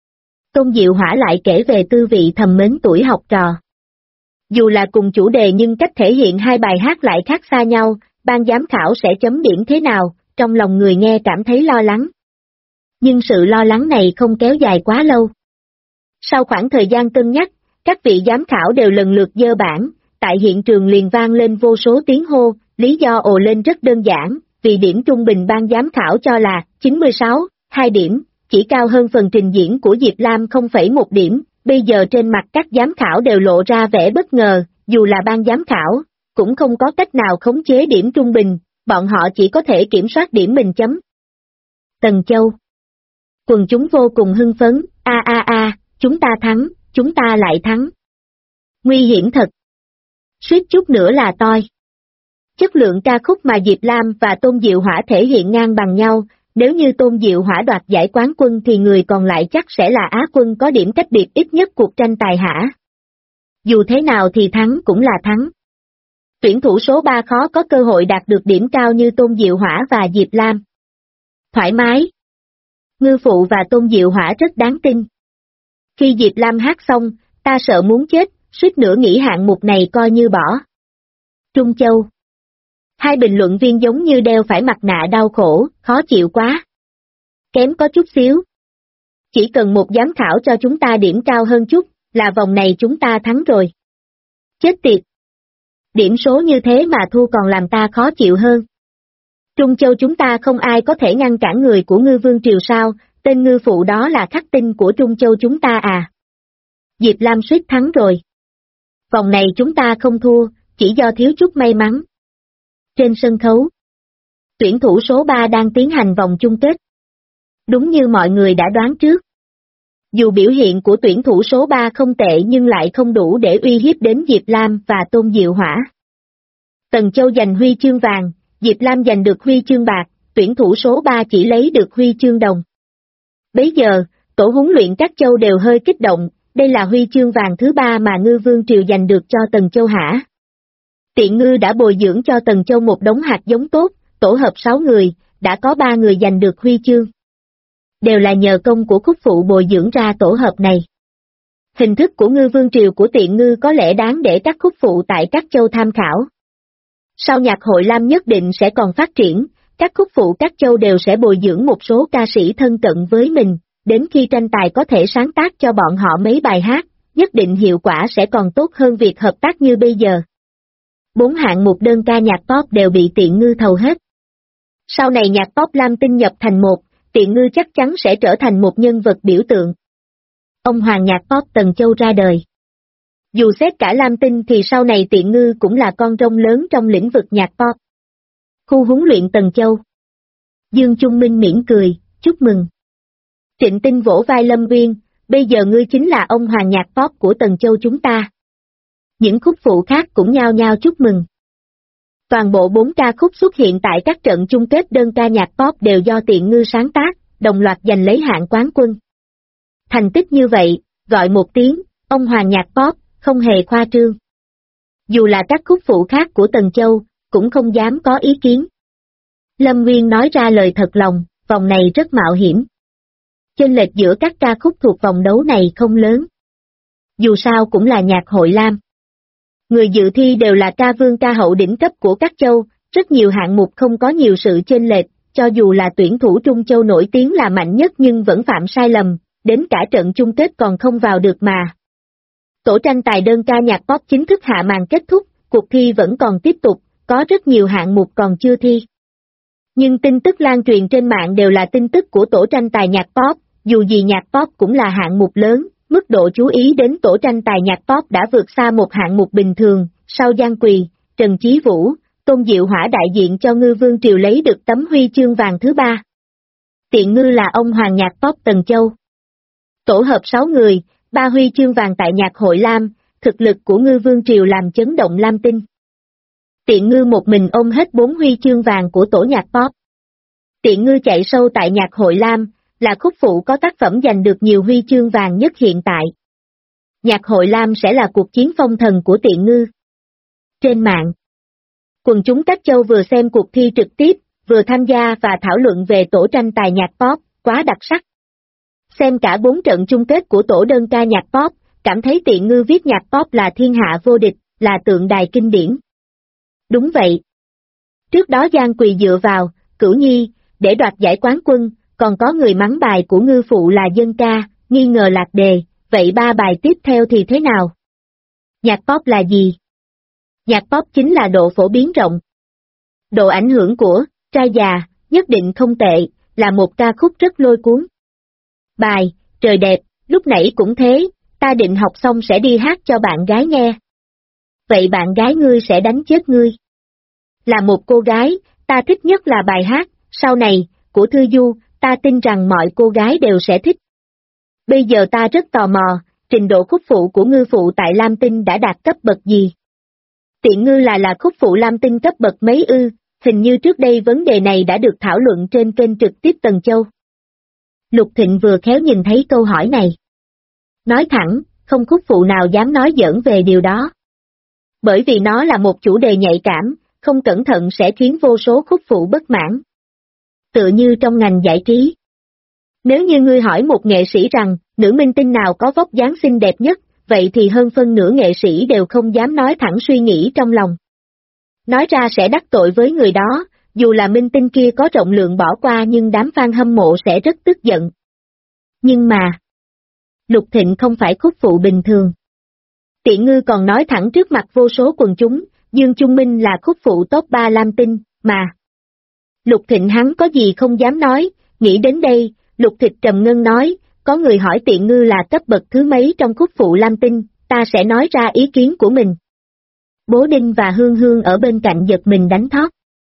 Tôn Diệu Hỏa lại kể về tư vị thầm mến tuổi học trò. Dù là cùng chủ đề nhưng cách thể hiện hai bài hát lại khác xa nhau, ban giám khảo sẽ chấm điểm thế nào, trong lòng người nghe cảm thấy lo lắng. Nhưng sự lo lắng này không kéo dài quá lâu. Sau khoảng thời gian cân nhắc, các vị giám khảo đều lần lượt dơ bảng, tại hiện trường liền vang lên vô số tiếng hô, lý do ồ lên rất đơn giản, vì điểm trung bình ban giám khảo cho là 96, 2 điểm, chỉ cao hơn phần trình diễn của Diệp Lam 0,1 điểm, bây giờ trên mặt các giám khảo đều lộ ra vẻ bất ngờ, dù là ban giám khảo, cũng không có cách nào khống chế điểm trung bình, bọn họ chỉ có thể kiểm soát điểm mình chấm. Tần Châu. Quần chúng vô cùng hưng phấn, chúng ta thắng, chúng ta lại thắng. Nguy hiểm thật. Suýt chút nữa là toi. Chất lượng ca khúc mà Diệp Lam và Tôn Diệu Hỏa thể hiện ngang bằng nhau, nếu như Tôn Diệu Hỏa đoạt giải quán quân thì người còn lại chắc sẽ là Á quân có điểm cách biệt ít nhất cuộc tranh tài hả. Dù thế nào thì thắng cũng là thắng. Tuyển thủ số 3 khó có cơ hội đạt được điểm cao như Tôn Diệu Hỏa và Diệp Lam. Thoải mái. Ngư Phụ và Tôn Diệu Hỏa rất đáng tin. Khi Diệp Lam hát xong, ta sợ muốn chết, suýt nữa nghĩ hạng mục này coi như bỏ. Trung Châu. Hai bình luận viên giống như đeo phải mặt nạ đau khổ, khó chịu quá. Kém có chút xíu. Chỉ cần một giám khảo cho chúng ta điểm cao hơn chút, là vòng này chúng ta thắng rồi. Chết tiệt. Điểm số như thế mà thua còn làm ta khó chịu hơn. Trung Châu chúng ta không ai có thể ngăn cản người của Ngư Vương Triều sao, Tên ngư phụ đó là khắc tinh của Trung Châu chúng ta à? Diệp Lam suýt thắng rồi. Vòng này chúng ta không thua, chỉ do thiếu chút may mắn. Trên sân khấu, tuyển thủ số 3 đang tiến hành vòng chung kết. Đúng như mọi người đã đoán trước. Dù biểu hiện của tuyển thủ số 3 không tệ nhưng lại không đủ để uy hiếp đến Diệp Lam và Tôn Diệu Hỏa. Tần Châu giành huy chương vàng, Diệp Lam giành được huy chương bạc, tuyển thủ số 3 chỉ lấy được huy chương đồng. Bấy giờ, tổ huấn luyện các châu đều hơi kích động, đây là huy chương vàng thứ 3 mà Ngư Vương Triều giành được cho Tần Châu hả? Tiện Ngư đã bồi dưỡng cho Tần Châu một đống hạt giống tốt, tổ hợp 6 người, đã có 3 người giành được huy chương. Đều là nhờ công của Khúc Phụ bồi dưỡng ra tổ hợp này. Hình thức của Ngư Vương Triều của Tiện Ngư có lẽ đáng để các Khúc Phụ tại các châu tham khảo. Sau nhạc hội Lam nhất định sẽ còn phát triển, các Khúc Phụ các châu đều sẽ bồi dưỡng một số ca sĩ thân cận với mình, đến khi tranh tài có thể sáng tác cho bọn họ mấy bài hát, nhất định hiệu quả sẽ còn tốt hơn việc hợp tác như bây giờ. 4 hạng mục đơn ca nhạc pop đều bị Tiện Ngư thầu hết. Sau này nhạc pop Lam Tinh nhập thành một, Tiện Ngư chắc chắn sẽ trở thành một nhân vật biểu tượng. Ông hoàng nhạc pop Tần Châu ra đời. Dù xét cả Lam Tinh thì sau này Tiện Ngư cũng là con rông lớn trong lĩnh vực nhạc pop. Khu huấn luyện Tần Châu. Dương Trung Minh mỉm cười, chúc mừng. Trịnh Tinh vỗ vai Lâm Uyên, bây giờ ngươi chính là ông hoàng nhạc pop của Tần Châu chúng ta. Những khúc phụ khác cũng nhao nhao chúc mừng. Toàn bộ 4 ca khúc xuất hiện tại các trận chung kết đơn ca nhạc pop đều do Tiện Ngư sáng tác, đồng loạt giành lấy hạng quán quân. Thành tích như vậy, gọi một tiếng, ông hoàng nhạc pop, không hề khoa trương. Dù là các khúc phụ khác của Tần Châu, cũng không dám có ý kiến. Lâm Nguyên nói ra lời thật lòng, vòng này rất mạo hiểm. Chênh lệch giữa các ca khúc thuộc vòng đấu này không lớn. Dù sao cũng là nhạc hội Lam. Người dự thi đều là ca vương ca hậu đỉnh cấp của các châu, rất nhiều hạng mục không có nhiều sự chênh lệch, cho dù là tuyển thủ Trung Châu nổi tiếng là mạnh nhất nhưng vẫn phạm sai lầm, đến cả trận chung kết còn không vào được mà. Tổ tranh tài đơn ca nhạc pop chính thức hạ màn kết thúc, cuộc thi vẫn còn tiếp tục, có rất nhiều hạng mục còn chưa thi. Nhưng tin tức lan truyền trên mạng đều là tin tức của tổ tranh tài nhạc pop, dù gì nhạc pop cũng là hạng mục lớn, mức độ chú ý đến tổ tranh tài nhạc pop đã vượt xa một hạng mục bình thường, sau Giang Quỳ, Trần Chí Vũ, Tôn Diệu Hỏa đại diện cho Ngư Vương Triều lấy được tấm huy chương vàng thứ 3. Tiện Ngư là ông hoàng nhạc pop Tần Châu. Tổ hợp 6 người, 3 huy chương vàng tại nhạc hội Lam, thực lực của Ngư Vương Triều làm chấn động Lam Tinh. Tiện Ngư một mình ôm hết 4 huy chương vàng của tổ nhạc pop. Tiện Ngư chạy sâu tại nhạc hội Lam, là khúc phụ có tác phẩm giành được nhiều huy chương vàng nhất hiện tại. Nhạc hội Lam sẽ là cuộc chiến phong thần của Tiện Ngư. Trên mạng, quần chúng các châu vừa xem cuộc thi trực tiếp, vừa tham gia và thảo luận về tổ tranh tài nhạc pop, quá đặc sắc. Xem cả 4 trận chung kết của tổ đơn ca nhạc pop, cảm thấy Tiện Ngư viết nhạc pop là thiên hạ vô địch, là tượng đài kinh điển. Đúng vậy. Trước đó Giang Quỳ dựa vào, Cửu Nhi, để đoạt giải quán quân, còn có người mắng bài của Ngư phụ là dân ca, nghi ngờ lạc đề, vậy 3 bài tiếp theo thì thế nào? Nhạc pop là gì? Nhạc pop chính là độ phổ biến rộng. Độ ảnh hưởng của, trai già, nhất định không tệ, là một ca khúc rất lôi cuốn. Bài, trời đẹp, lúc nãy cũng thế, ta định học xong sẽ đi hát cho bạn gái nghe. Vậy bạn gái ngươi sẽ đánh chết ngươi. Là một cô gái, ta thích nhất là bài hát, sau này, của Thư Du, ta tin rằng mọi cô gái đều sẽ thích. Bây giờ ta rất tò mò, trình độ khúc phụ của Ngư phụ tại Lam Tinh đã đạt cấp bậc gì? Tiện Ngư là khúc phụ Lam Tinh cấp bậc mấy ư, hình như trước đây vấn đề này đã được thảo luận trên kênh trực tiếp Tần Châu. Lục Thịnh vừa khéo nhìn thấy câu hỏi này. Nói thẳng, không khúc phụ nào dám nói giỡn về điều đó. Bởi vì nó là một chủ đề nhạy cảm, không cẩn thận sẽ khiến vô số khúc phụ bất mãn. Tựa như trong ngành giải trí. Nếu như ngươi hỏi một nghệ sĩ rằng, nữ minh tinh nào có vóc dáng xinh đẹp nhất, vậy thì hơn phân nửa nghệ sĩ đều không dám nói thẳng suy nghĩ trong lòng. Nói ra sẽ đắc tội với người đó, dù là minh tinh kia có rộng lượng bỏ qua nhưng đám fan hâm mộ sẽ rất tức giận. Nhưng mà, Lục Thịnh không phải khúc phụ bình thường. Tiện Ngư còn nói thẳng trước mặt vô số quần chúng, Dương Trung Minh là khúc phụ top 3 Lam Tinh, mà. Lục Thịnh hắn có gì không dám nói, nghĩ đến đây, Lục Thịt trầm ngâm nói, có người hỏi Tiện Ngư là cấp bậc thứ mấy trong khúc phụ Lam Tinh, ta sẽ nói ra ý kiến của mình. Bố Đinh và Hương Hương ở bên cạnh giật mình đánh thót.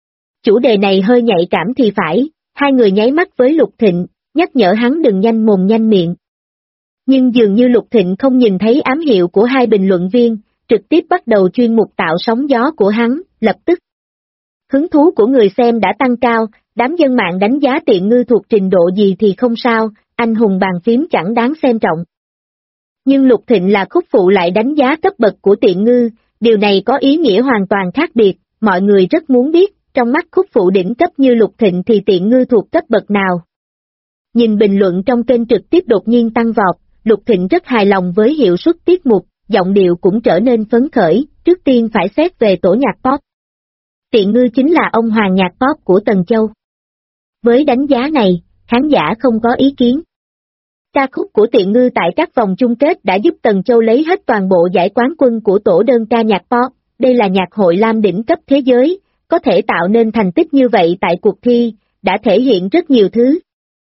Chủ đề này hơi nhạy cảm thì phải, hai người nháy mắt với Lục Thịnh, nhắc nhở hắn đừng nhanh mồm nhanh miệng. Nhưng dường như Lục Thịnh không nhìn thấy ám hiệu của hai bình luận viên, trực tiếp bắt đầu chuyên mục tạo sóng gió của hắn, lập tức. Hứng thú của người xem đã tăng cao, đám dân mạng đánh giá Tiện Ngư thuộc trình độ gì thì không sao, anh hùng bàn phím chẳng đáng xem trọng. Nhưng Lục Thịnh là khúc phụ lại đánh giá cấp bậc của Tiện Ngư, điều này có ý nghĩa hoàn toàn khác biệt, mọi người rất muốn biết, trong mắt khúc phụ đỉnh cấp như Lục Thịnh thì Tiện Ngư thuộc cấp bậc nào. Nhìn bình luận trong kênh trực tiếp đột nhiên tăng vọt, Lục Thịnh rất hài lòng với hiệu suất tiết mục, giọng điệu cũng trở nên phấn khởi, trước tiên phải xét về tổ nhạc pop. Tiện Ngư chính là ông hoàng nhạc pop của Tần Châu. Với đánh giá này, khán giả không có ý kiến. Ca khúc của Tiện Ngư tại các vòng chung kết đã giúp Tần Châu lấy hết toàn bộ giải quán quân của tổ đơn ca nhạc pop, đây là nhạc hội lam đỉnh cấp thế giới, có thể tạo nên thành tích như vậy tại cuộc thi, đã thể hiện rất nhiều thứ.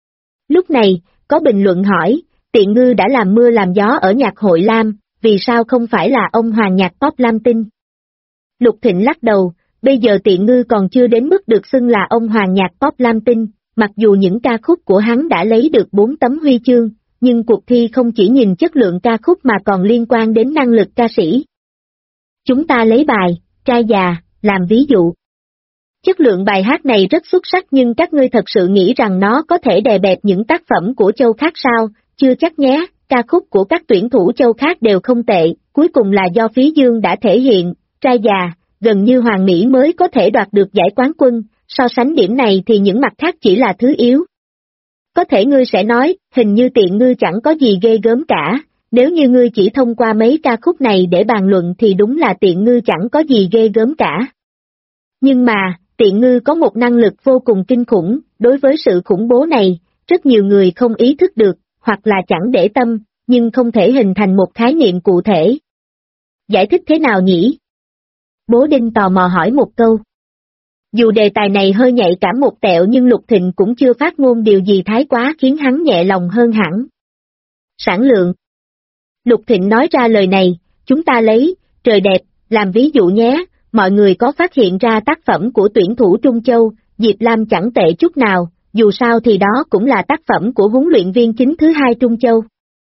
Lúc này, có bình luận hỏi, Tiện Ngư đã làm mưa làm gió ở nhạc hội lam, vì sao không phải là ông hoàng nhạc pop Lam Tinh? Lục Thịnh lắc đầu, bây giờ Tiện Ngư còn chưa đến mức được xưng là ông hoàng nhạc pop Lam Tinh, mặc dù những ca khúc của hắn đã lấy được 4 tấm huy chương, nhưng cuộc thi không chỉ nhìn chất lượng ca khúc mà còn liên quan đến năng lực ca sĩ. Chúng ta lấy bài, Trai Già, làm ví dụ. Chất lượng bài hát này rất xuất sắc nhưng các ngươi thật sự nghĩ rằng nó có thể đè bẹp những tác phẩm của châu khác sao, chưa chắc nhé, ca khúc của các tuyển thủ châu khác đều không tệ, cuối cùng là do Phí Dương đã thể hiện, Trai Già, gần như Hoàng Mỹ mới có thể đoạt được giải quán quân, so sánh điểm này thì những mặt khác chỉ là thứ yếu. Có thể ngươi sẽ nói, hình như Tiện Ngư chẳng có gì ghê gớm cả, nếu như ngươi chỉ thông qua mấy ca khúc này để bàn luận thì đúng là Tiện Ngư chẳng có gì ghê gớm cả. Nhưng mà, Tiện Ngư có một năng lực vô cùng kinh khủng, đối với sự khủng bố này, rất nhiều người không ý thức được, hoặc là chẳng để tâm, nhưng không thể hình thành một khái niệm cụ thể. Giải thích thế nào nhỉ? Bố Đinh tò mò hỏi một câu. Dù đề tài này hơi nhạy cảm một tẹo nhưng Lục Thịnh cũng chưa phát ngôn điều gì thái quá khiến hắn nhẹ lòng hơn hẳn. Sản lượng. Lục Thịnh nói ra lời này, chúng ta lấy, Trời Đẹp, làm ví dụ nhé, mọi người có phát hiện ra tác phẩm của tuyển thủ Trung Châu, Diệp Lam chẳng tệ chút nào, dù sao thì đó cũng là tác phẩm của huấn luyện viên chính thứ hai Trung Châu.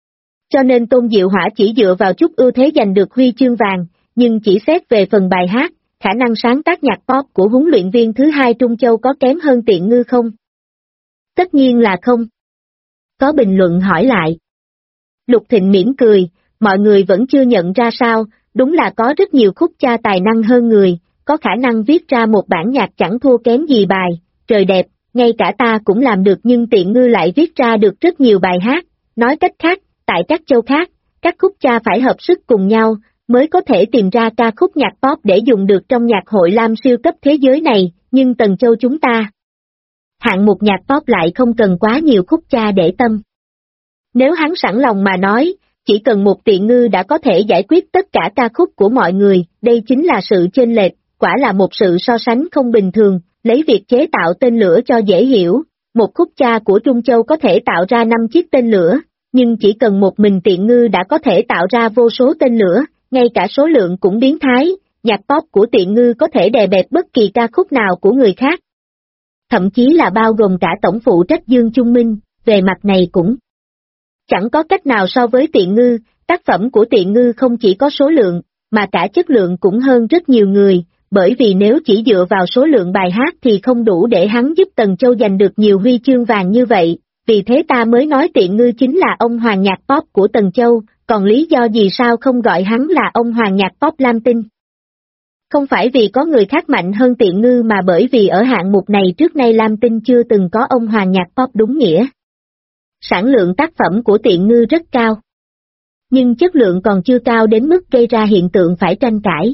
Cho nên Tôn Diệu Hỏa chỉ dựa vào chút ưu thế giành được huy chương vàng, nhưng chỉ xét về phần bài hát, khả năng sáng tác nhạc pop của huấn luyện viên thứ hai Trung Châu có kém hơn Tiện Ngư không? Tất nhiên là không. Có bình luận hỏi lại. Lục Thịnh mỉm cười, mọi người vẫn chưa nhận ra sao, đúng là có rất nhiều khúc cha tài năng hơn người, có khả năng viết ra một bản nhạc chẳng thua kém gì bài, Trời Đẹp, ngay cả ta cũng làm được nhưng Tiện Ngư lại viết ra được rất nhiều bài hát, nói cách khác, tại các châu khác, các khúc cha phải hợp sức cùng nhau, mới có thể tìm ra ca khúc nhạc pop để dùng được trong nhạc hội lam siêu cấp thế giới này, nhưng Tần Châu chúng ta. Hạng mục nhạc pop lại không cần quá nhiều khúc cha để tâm. Nếu hắn sẵn lòng mà nói, chỉ cần một Tiện Ngư đã có thể giải quyết tất cả ca khúc của mọi người, đây chính là sự chênh lệch, quả là một sự so sánh không bình thường, lấy việc chế tạo tên lửa cho dễ hiểu, một khúc cha của Trung Châu có thể tạo ra 5 chiếc tên lửa, nhưng chỉ cần một mình Tiện Ngư đã có thể tạo ra vô số tên lửa, ngay cả số lượng cũng biến thái, nhạc pop của Tiện Ngư có thể đè bẹp bất kỳ ca khúc nào của người khác. Thậm chí là bao gồm cả tổng phụ trách Dương Trung Minh, về mặt này cũng chẳng có cách nào so với Tiện Ngư, tác phẩm của Tiện Ngư không chỉ có số lượng, mà cả chất lượng cũng hơn rất nhiều người, bởi vì nếu chỉ dựa vào số lượng bài hát thì không đủ để hắn giúp Tần Châu giành được nhiều huy chương vàng như vậy, vì thế ta mới nói Tiện Ngư chính là ông hoàng nhạc pop của Tần Châu, còn lý do gì sao không gọi hắn là ông hoàng nhạc pop Lam Tinh? Không phải vì có người khác mạnh hơn Tiện Ngư mà bởi vì ở hạng mục này trước nay Lam Tinh chưa từng có ông hoàng nhạc pop đúng nghĩa. Sản lượng tác phẩm của Tiện Ngư rất cao. Nhưng chất lượng còn chưa cao đến mức gây ra hiện tượng phải tranh cãi.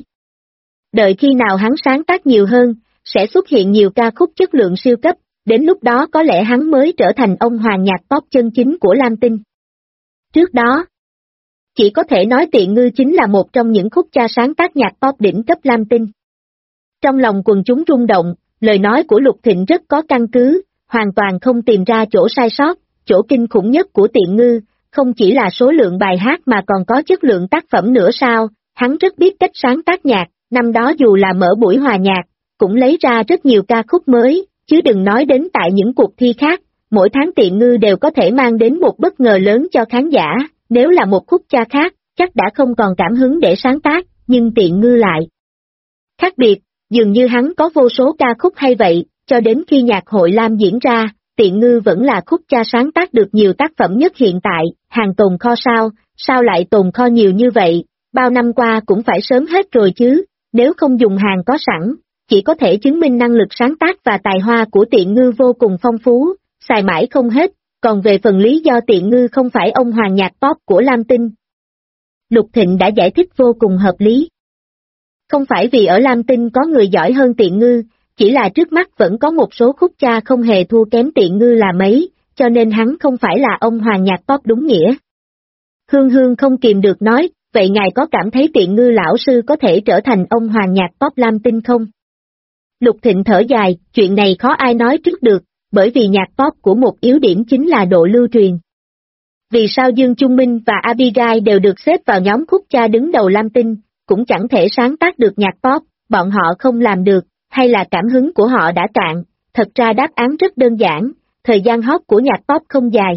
Đợi khi nào hắn sáng tác nhiều hơn, sẽ xuất hiện nhiều ca khúc chất lượng siêu cấp, đến lúc đó có lẽ hắn mới trở thành ông hoàng nhạc pop chân chính của Lam Tinh. Trước đó, chỉ có thể nói Tiện Ngư chính là một trong những khúc cha sáng tác nhạc pop đỉnh cấp Lam Tinh. Trong lòng quần chúng rung động, lời nói của Lục Thịnh rất có căn cứ, hoàn toàn không tìm ra chỗ sai sót, chỗ kinh khủng nhất của Tiện Ngư, không chỉ là số lượng bài hát mà còn có chất lượng tác phẩm nữa sao, hắn rất biết cách sáng tác nhạc, năm đó dù là mở buổi hòa nhạc, cũng lấy ra rất nhiều ca khúc mới, chứ đừng nói đến tại những cuộc thi khác, mỗi tháng Tiện Ngư đều có thể mang đến một bất ngờ lớn cho khán giả, nếu là một khúc cha khác, chắc đã không còn cảm hứng để sáng tác, nhưng Tiện Ngư lại khác biệt, dường như hắn có vô số ca khúc hay vậy, cho đến khi nhạc hội Lam diễn ra, Tiện Ngư vẫn là khúc cha sáng tác được nhiều tác phẩm nhất hiện tại, hàng tồn kho sao lại tồn kho nhiều như vậy, bao năm qua cũng phải sớm hết rồi chứ, nếu không dùng hàng có sẵn, chỉ có thể chứng minh năng lực sáng tác và tài hoa của Tiện Ngư vô cùng phong phú, xài mãi không hết, còn về phần lý do Tiện Ngư không phải ông hoàng nhạc pop của Lam Tinh. Lục Thịnh đã giải thích vô cùng hợp lý. Không phải vì ở Lam Tinh có người giỏi hơn Tiện Ngư, chỉ là trước mắt vẫn có một số khúc cha không hề thua kém Tiện Ngư là mấy, cho nên hắn không phải là ông hoàng nhạc pop đúng nghĩa. Hương Hương không kìm được nói, vậy ngài có cảm thấy Tiện Ngư lão sư có thể trở thành ông hoàng nhạc pop Lam Tinh không? Lục Thịnh thở dài, chuyện này khó ai nói trước được, bởi vì nhạc pop của một yếu điểm chính là độ lưu truyền. Vì sao Dương Trung Minh và Abigail đều được xếp vào nhóm khúc cha đứng đầu Lam Tinh, cũng chẳng thể sáng tác được nhạc pop, bọn họ không làm được, hay là cảm hứng của họ đã cạn, thật ra đáp án rất đơn giản, thời gian hot của nhạc pop không dài.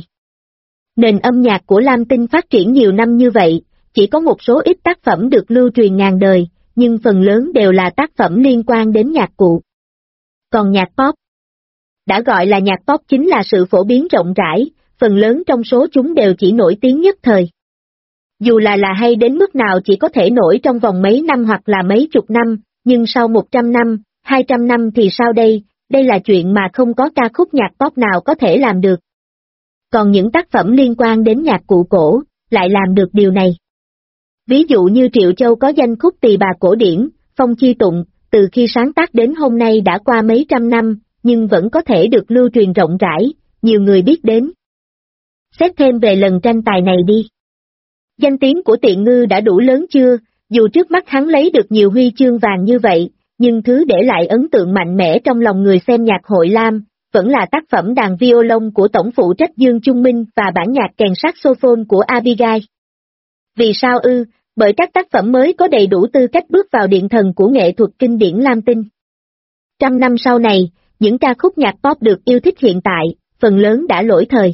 Nền âm nhạc của Lam Tinh phát triển nhiều năm như vậy, chỉ có một số ít tác phẩm được lưu truyền ngàn đời, nhưng phần lớn đều là tác phẩm liên quan đến nhạc cụ. Còn nhạc pop, đã gọi là nhạc pop chính là sự phổ biến rộng rãi, phần lớn trong số chúng đều chỉ nổi tiếng nhất thời. Dù là hay đến mức nào chỉ có thể nổi trong vòng mấy năm hoặc là mấy chục năm, nhưng sau 100 năm, 200 năm thì sao đây, đây là chuyện mà không có ca khúc nhạc pop nào có thể làm được. Còn những tác phẩm liên quan đến nhạc cụ cổ, lại làm được điều này. Ví dụ như Triệu Châu có danh khúc Tỳ Bà cổ điển, Phong Chi Tụng, từ khi sáng tác đến hôm nay đã qua mấy trăm năm, nhưng vẫn có thể được lưu truyền rộng rãi, nhiều người biết đến. Xét thêm về lần tranh tài này đi. Danh tiếng của Tiện Ngư đã đủ lớn chưa, dù trước mắt hắn lấy được nhiều huy chương vàng như vậy, nhưng thứ để lại ấn tượng mạnh mẽ trong lòng người xem nhạc hội Lam, vẫn là tác phẩm đàn violon của tổng phụ trách Dương Trung Minh và bản nhạc kèn saxophone của Abigail. Vì sao ư? Bởi các tác phẩm mới có đầy đủ tư cách bước vào điện thần của nghệ thuật kinh điển Lam Tinh. Trăm năm sau này, những ca khúc nhạc pop được yêu thích hiện tại, phần lớn đã lỗi thời.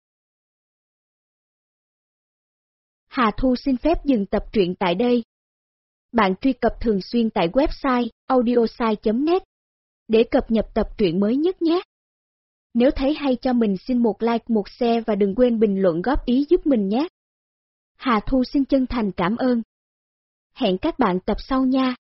Hà Thu xin phép dừng tập truyện tại đây. Bạn truy cập thường xuyên tại website audiosai.net để cập nhật tập truyện mới nhất nhé. Nếu thấy hay cho mình xin một like, một share và đừng quên bình luận góp ý giúp mình nhé. Hà Thu xin chân thành cảm ơn. Hẹn các bạn tập sau nha.